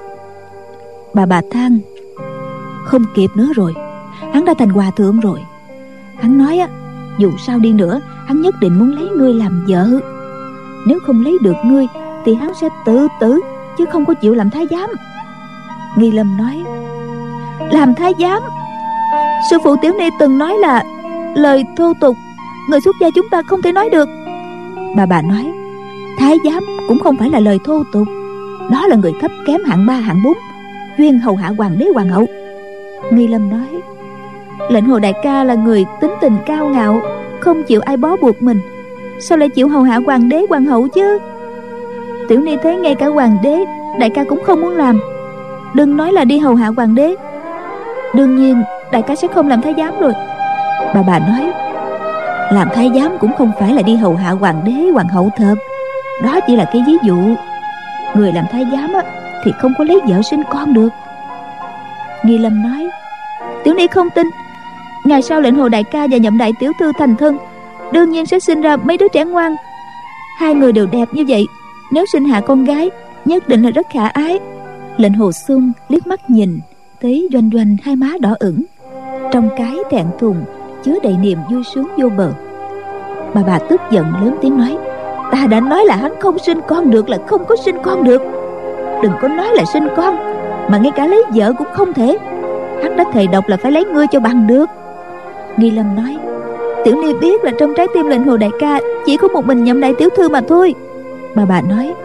Bà bà than: Không kịp nữa rồi, hắn đã thành hòa thượng rồi. Hắn nói á, dù sao đi nữa hắn nhất định muốn lấy ngươi làm vợ. Nếu không lấy được ngươi thì hắn sẽ tự tử, chứ không có chịu làm thái giám. Nghi Lâm nói: Làm thái giám? Sư phụ Tiểu Ni từng nói là lời thô tục, người xuất gia chúng ta không thể nói được. Bà bà nói: Thái giám cũng không phải là lời thô tục, đó là người thấp kém hạng ba hạng bốn, chuyên hầu hạ hoàng đế hoàng hậu. Nghi Lâm nói: Lệnh Hồ đại ca là người tính tình cao ngạo, không chịu ai bó buộc mình, sao lại chịu hầu hạ hoàng đế hoàng hậu chứ? Tiểu Ni thấy ngay cả hoàng đế đại ca cũng không muốn làm, đừng nói là đi hầu hạ hoàng đế. Đương nhiên đại ca sẽ không làm thái giám rồi. Bà bà nói: Làm thái giám cũng không phải là đi hầu hạ hoàng đế hoàng hậu thật, đó chỉ là cái ví dụ. Người làm thái giám á, thì không có lấy vợ sinh con được. Nghi Lâm nói: Tiểu Ni không tin. Ngày sau Lệnh Hồ đại ca và Nhậm đại tiểu thư thành thân, đương nhiên sẽ sinh ra mấy đứa trẻ ngoan. Hai người đều đẹp như vậy, nếu sinh hạ con gái nhất định là rất khả ái. Lệnh Hồ Xuân liếc mắt nhìn thấy Doanh Doanh hai má đỏ ửng, trong cái thẹn thùng chứa đầy niềm vui sướng vô bờ. Bà bà tức giận lớn tiếng nói: Ta đã nói là hắn không sinh con được là không có sinh con được. Đừng có nói là sinh con, mà ngay cả lấy vợ cũng không thể. Hắn đã thề độc là phải lấy ngươi cho bằng được. Nghi Lâm nói: Tiểu Ni biết là trong trái tim Lệnh Hồ đại ca chỉ có một mình Nhậm đại tiểu thư mà thôi. Bà bà nói: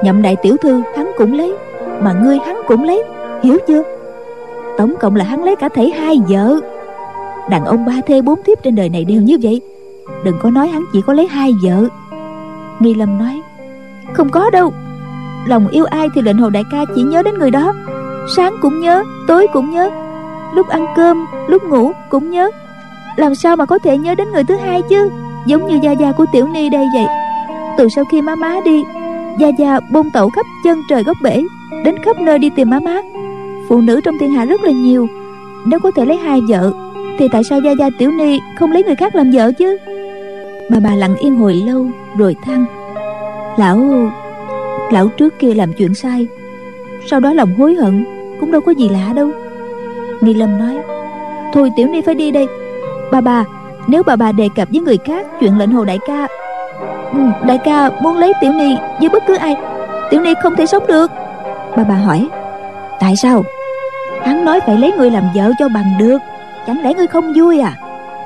Nhậm đại tiểu thư hắn cũng lấy, mà ngươi hắn cũng lấy, hiểu chưa? Tổng cộng là hắn lấy cả thảy hai vợ. Đàn ông ba thê bốn thiếp trên đời này đều như vậy, đừng có nói hắn chỉ có lấy hai vợ. Nghi Lâm nói: Không có đâu. Lòng yêu ai thì lệnh hồ đại ca chỉ nhớ đến người đó. Sáng cũng nhớ, tối cũng nhớ, lúc ăn cơm, lúc ngủ cũng nhớ. Làm sao mà có thể nhớ đến người thứ hai chứ? Giống như gia gia của Tiểu Ni đây vậy. Từ sau khi má má đi, gia gia bôn tẩu khắp chân trời góc bể, đến khắp nơi đi tìm má má. Phụ nữ trong thiên hạ rất là nhiều, nếu có thể lấy hai vợ thì tại sao gia gia Tiểu Ni không lấy người khác làm vợ chứ? Bà bà lặng yên hồi lâu rồi than: Lão Lão trước kia làm chuyện sai, sau đó lòng hối hận cũng đâu có gì lạ đâu. Nghi Lâm nói: Thôi Tiểu Ni phải đi đây. Bà bà, nếu bà bà đề cập với người khác chuyện lệnh hồ đại ca, ừ, đại ca muốn lấy Tiểu Ni với bất cứ ai, Tiểu Ni không thể sống được. Bà bà hỏi: Tại sao? Hắn nói phải lấy người làm vợ cho bằng được, chẳng lẽ ngươi không vui à?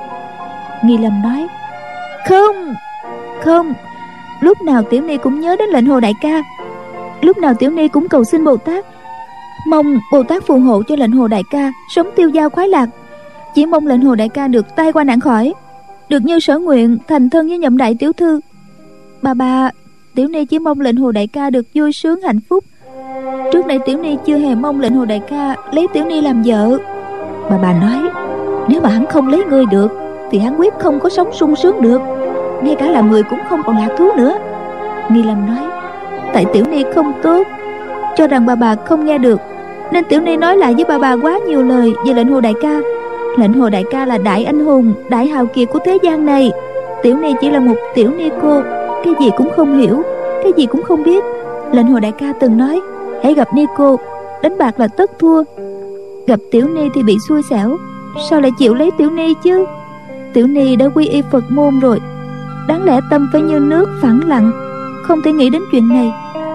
Nghi Lâm nói: Không, không. Lúc nào Tiểu Ni cũng nhớ đến lệnh hồ đại ca, lúc nào Tiểu Ni cũng cầu xin Bồ Tát, mong Bồ Tát phù hộ cho lệnh hồ đại ca sống tiêu dao khoái lạc. Chỉ mong lệnh hồ đại ca được tai qua nạn khỏi, được như sở nguyện thành thân với Nhậm đại tiểu thư. Bà bà, Tiểu Ni chỉ mong lệnh hồ đại ca được vui sướng hạnh phúc. Trước đây Tiểu Ni chưa hề mong lệnh hồ đại ca lấy Tiểu Ni làm vợ. Bà bà nói: Nếu mà hắn không lấy ngươi được thì hắn quyết không có sống sung sướng được, ngay cả làm người cũng không còn lạc thú nữa. Nghi Lâm nói: Tại Tiểu Ni không tốt, cho rằng bà bà không nghe được, nên Tiểu Ni nói lại với bà bà quá nhiều lời về lệnh hồ đại ca. Lệnh hồ đại ca là đại anh hùng, đại hào kiệt của thế gian này. Tiểu Ni chỉ là một tiểu ni cô, cái gì cũng không hiểu, cái gì cũng không biết. Lệnh hồ đại ca từng nói: Hãy gặp ni cô, đánh bạc là tất thua. Gặp Tiểu Ni thì bị xui xẻo, sao lại chịu lấy Tiểu Ni chứ? Tiểu Ni đã quy y Phật môn rồi, đáng lẽ tâm phải như nước phẳng lặng, không thể nghĩ đến chuyện này.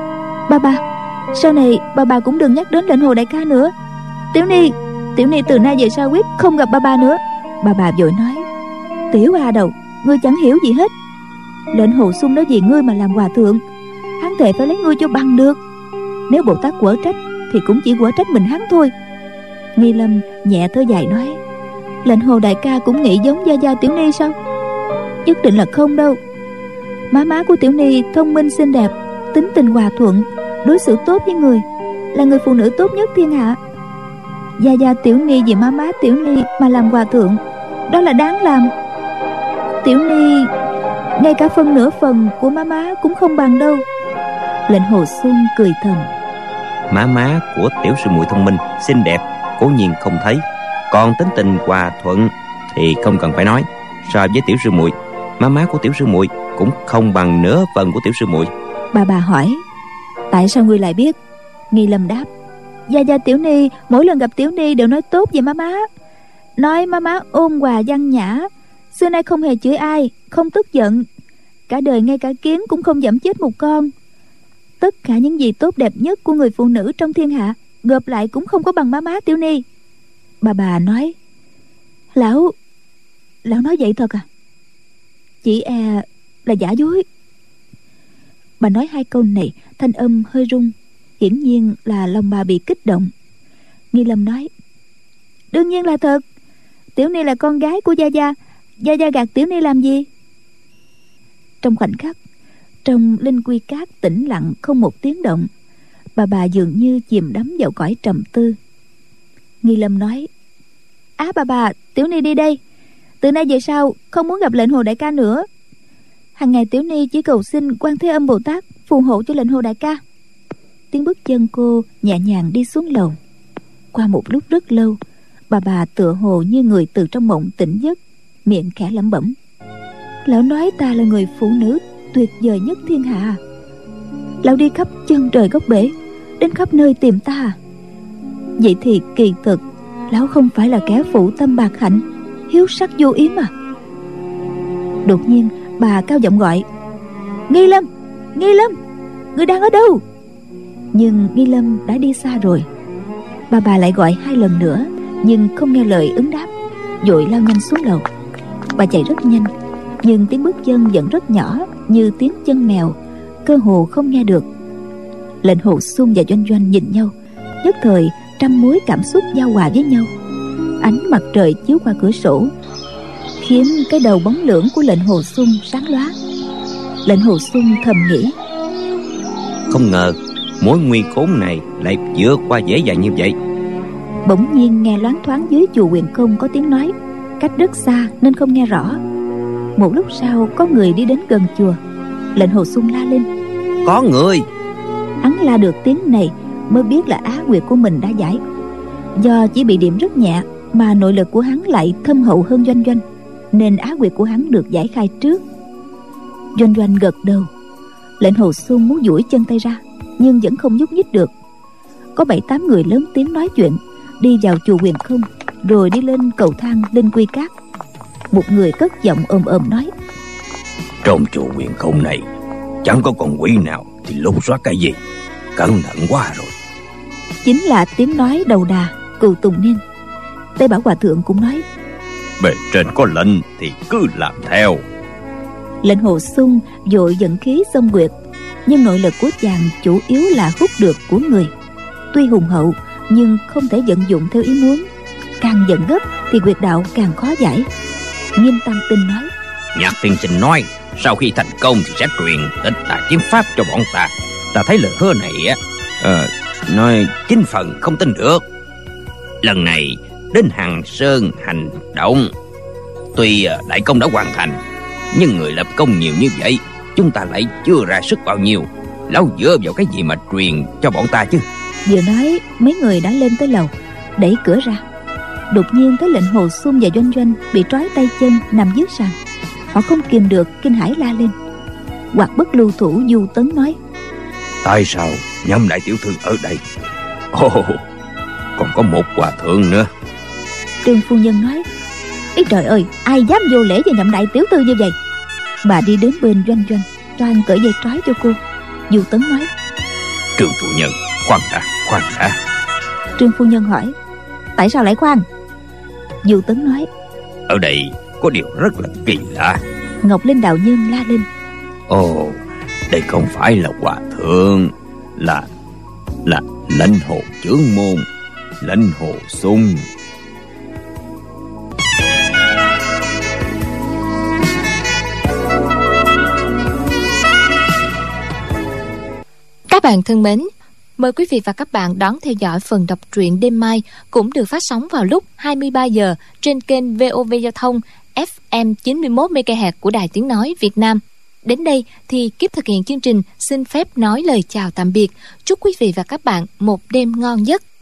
Bà bà, sau này bà bà cũng đừng nhắc đến lệnh hồ đại ca nữa. Tiểu Ni, Tiểu Ni từ nay về sau quyết không gặp bà bà nữa. Bà bà vội nói: Tiểu A Đầu, ngươi chẳng hiểu gì hết. Lệnh hồ sung đó vì ngươi mà làm hòa thượng, hắn thề phải lấy ngươi cho bằng được. Nếu Bồ Tát quở trách thì cũng chỉ quở trách mình hắn thôi. Nghi Lâm nhẹ thở dài nói: Lệnh hồ đại ca cũng nghĩ giống gia gia Tiểu Ni sao? Nhất định là không đâu. Má má của Tiểu Ni thông minh xinh đẹp, tính tình hòa thuận, đối xử tốt với người, là người phụ nữ tốt nhất thiên hạ. Gia gia Tiểu Ni vì má má Tiểu Ni mà làm hòa thượng, đó là đáng làm. Tiểu Ni ngay cả phân nửa phần của má má cũng không bằng đâu. Lệnh hồ xuân cười thầm: Má má của tiểu sư muội thông minh xinh đẹp cố nhiên không thấy, còn tính tình hòa thuận thì không cần phải nói. So với tiểu sư muội, má má của tiểu sư muội cũng không bằng nửa phần của tiểu sư muội. Bà bà hỏi: Tại sao ngươi lại biết? Nghi Lâm đáp: Gia gia Tiểu Ni mỗi lần gặp Tiểu Ni đều nói tốt về má má, nói má má ôn hòa văn nhã, xưa nay không hề chửi ai, không tức giận, cả đời ngay cả kiến cũng không dẫm chết một con. Tất cả những gì tốt đẹp nhất của người phụ nữ trong thiên hạ gộp lại cũng không có bằng má má Tiểu Ni. Bà bà nói: Lão Lão nói vậy thật à? Chỉ e là giả dối. Bà nói hai câu này thanh âm hơi rung, hiển nhiên là lòng bà bị kích động. Nghi Lâm nói: Đương nhiên là thật. Tiểu Ni là con gái của gia gia, gia gia gạt Tiểu Ni làm gì? Trong khoảnh khắc, trong linh quy cát tĩnh lặng không một tiếng động, bà bà dường như chìm đắm vào cõi trầm tư. Nghi Lâm nói: Á à, bà bà, Tiểu Ni đi đây. Từ nay về sau không muốn gặp lệnh hồ đại ca nữa. Hàng ngày Tiểu Ni chỉ cầu xin Quan Thế Âm Bồ Tát phù hộ cho lệnh hồ đại ca. Tiếng bước chân cô nhẹ nhàng đi xuống lầu. Qua một lúc rất lâu, bà bà tựa hồ như người từ trong mộng tỉnh giấc, miệng khẽ lẩm bẩm: Lão nói ta là người phụ nữ tuyệt vời nhất thiên hạ. Lão đi khắp chân trời góc bể, đến khắp nơi tìm ta. Vậy thì kỳ thực lão không phải là kẻ phụ tâm bạc hạnh, hiếu sắc vô yếm à? Đột nhiên bà cao giọng gọi: Nghi Lâm, Nghi Lâm, ngươi đang ở đâu? Nhưng Nghi Lâm đã đi xa rồi. Bà bà lại gọi hai lần nữa, nhưng không nghe lời ứng đáp, vội lao nhanh xuống lầu. Bà chạy rất nhanh, nhưng tiếng bước chân vẫn rất nhỏ, như tiếng chân mèo, cơ hồ không nghe được. Lệnh Hồ Xuân và Doanh Doanh nhìn nhau, nhất thời trăm mối cảm xúc giao hòa với nhau. Ánh mặt trời chiếu qua cửa sổ khiến cái đầu bóng lưỡng của Lệnh Hồ Xuân sáng lóa. Lệnh Hồ Xuân thầm nghĩ, không ngờ mối nguy khốn này lại vượt qua dễ dàng như vậy. Bỗng nhiên nghe loáng thoáng dưới chùa Huyền Không có tiếng nói, cách rất xa nên không nghe rõ. Một lúc sau có người đi đến gần chùa. Lệnh Hồ Xuân la lên, có người. Hắn la được tiếng này mới biết là á quyệt của mình đã giải. Do chỉ bị điểm rất nhẹ mà nội lực của hắn lại thâm hậu hơn Doanh Doanh, nên á quyệt của hắn được giải khai trước. Doanh Doanh gật đầu. Lệnh Hồ Xuân muốn duỗi chân tay ra nhưng vẫn không nhúc nhích được. Có bảy tám người lớn tiếng nói chuyện, đi vào chùa Huyền Không, rồi đi lên cầu thang lên Quy Cát. Một người cất giọng ồm ồm nói, trong chùa Huyền Không này chẳng có con quỷ nào thì lục soát cái gì, cẩn thận quá rồi. Chính là tiếng nói đầu đà Cừu Tùng Niên. Tây Bảo Hòa Thượng cũng nói, bề trên có lệnh thì cứ làm theo. Lệnh Hồ Xuân vội dẫn khí xông quyệt, nhưng nội lực của chàng chủ yếu là hút được của người. Tuy hùng hậu nhưng không thể vận dụng theo ý muốn. Càng giận gấp thì quyệt đạo càng khó giải. Nghiêm Tam Tinh nói, Nhạc tiên sinh nói sau khi thành công thì sẽ truyền tịch tà kiếm pháp cho bọn ta. Ta thấy lời hứa này á, ờ, nói chín phần không tin được. Lần này đến Hằng Sơn hành động, tuy đại công đã hoàn thành, nhưng người lập công nhiều như vậy, chúng ta lại chưa ra sức bao nhiêu. Lão dựa vào cái gì mà truyền cho bọn ta chứ? Vừa nói mấy người đã lên tới lầu, đẩy cửa ra. Đột nhiên thấy Lệnh Hồ Xuân và Doanh Doanh bị trói tay chân nằm dưới sàn. Họ không kìm được kinh hãi la lên. Hoặc Bất Lưu Thủ Du Tấn nói, tại sao Nhâm đại tiểu thư ở đây? Ồ, oh, còn có một hòa thượng nữa. Trương phu nhân nói, ý trời ơi, ai dám vô lễ với Nhậm đại tiểu thư như vậy? Bà đi đến bên Doanh Doanh, toan cởi dây trói cho cô. Du Tấn nói, Trương phu nhân, khoan đã, khoan đã. Trương phu nhân hỏi, tại sao lại khoan? Du Tấn nói, ở đây có điều rất là kỳ lạ. Ngọc Linh đạo nhân la lên, ồ, đây không phải là hòa thượng, là là Lệnh Hồ Chưởng Môn, Lệnh Hồ Xuân. Các bạn thân mến, mời quý vị và các bạn đón theo dõi phần đọc truyện đêm mai cũng được phát sóng vào lúc hai mươi ba giờ trên kênh vê o vê Giao thông ép em chín mươi mốt mê ga héc của Đài Tiếng Nói Việt Nam. Đến đây thì Kiếp thực hiện chương trình xin phép nói lời chào tạm biệt. Chúc quý vị và các bạn một đêm ngon giấc.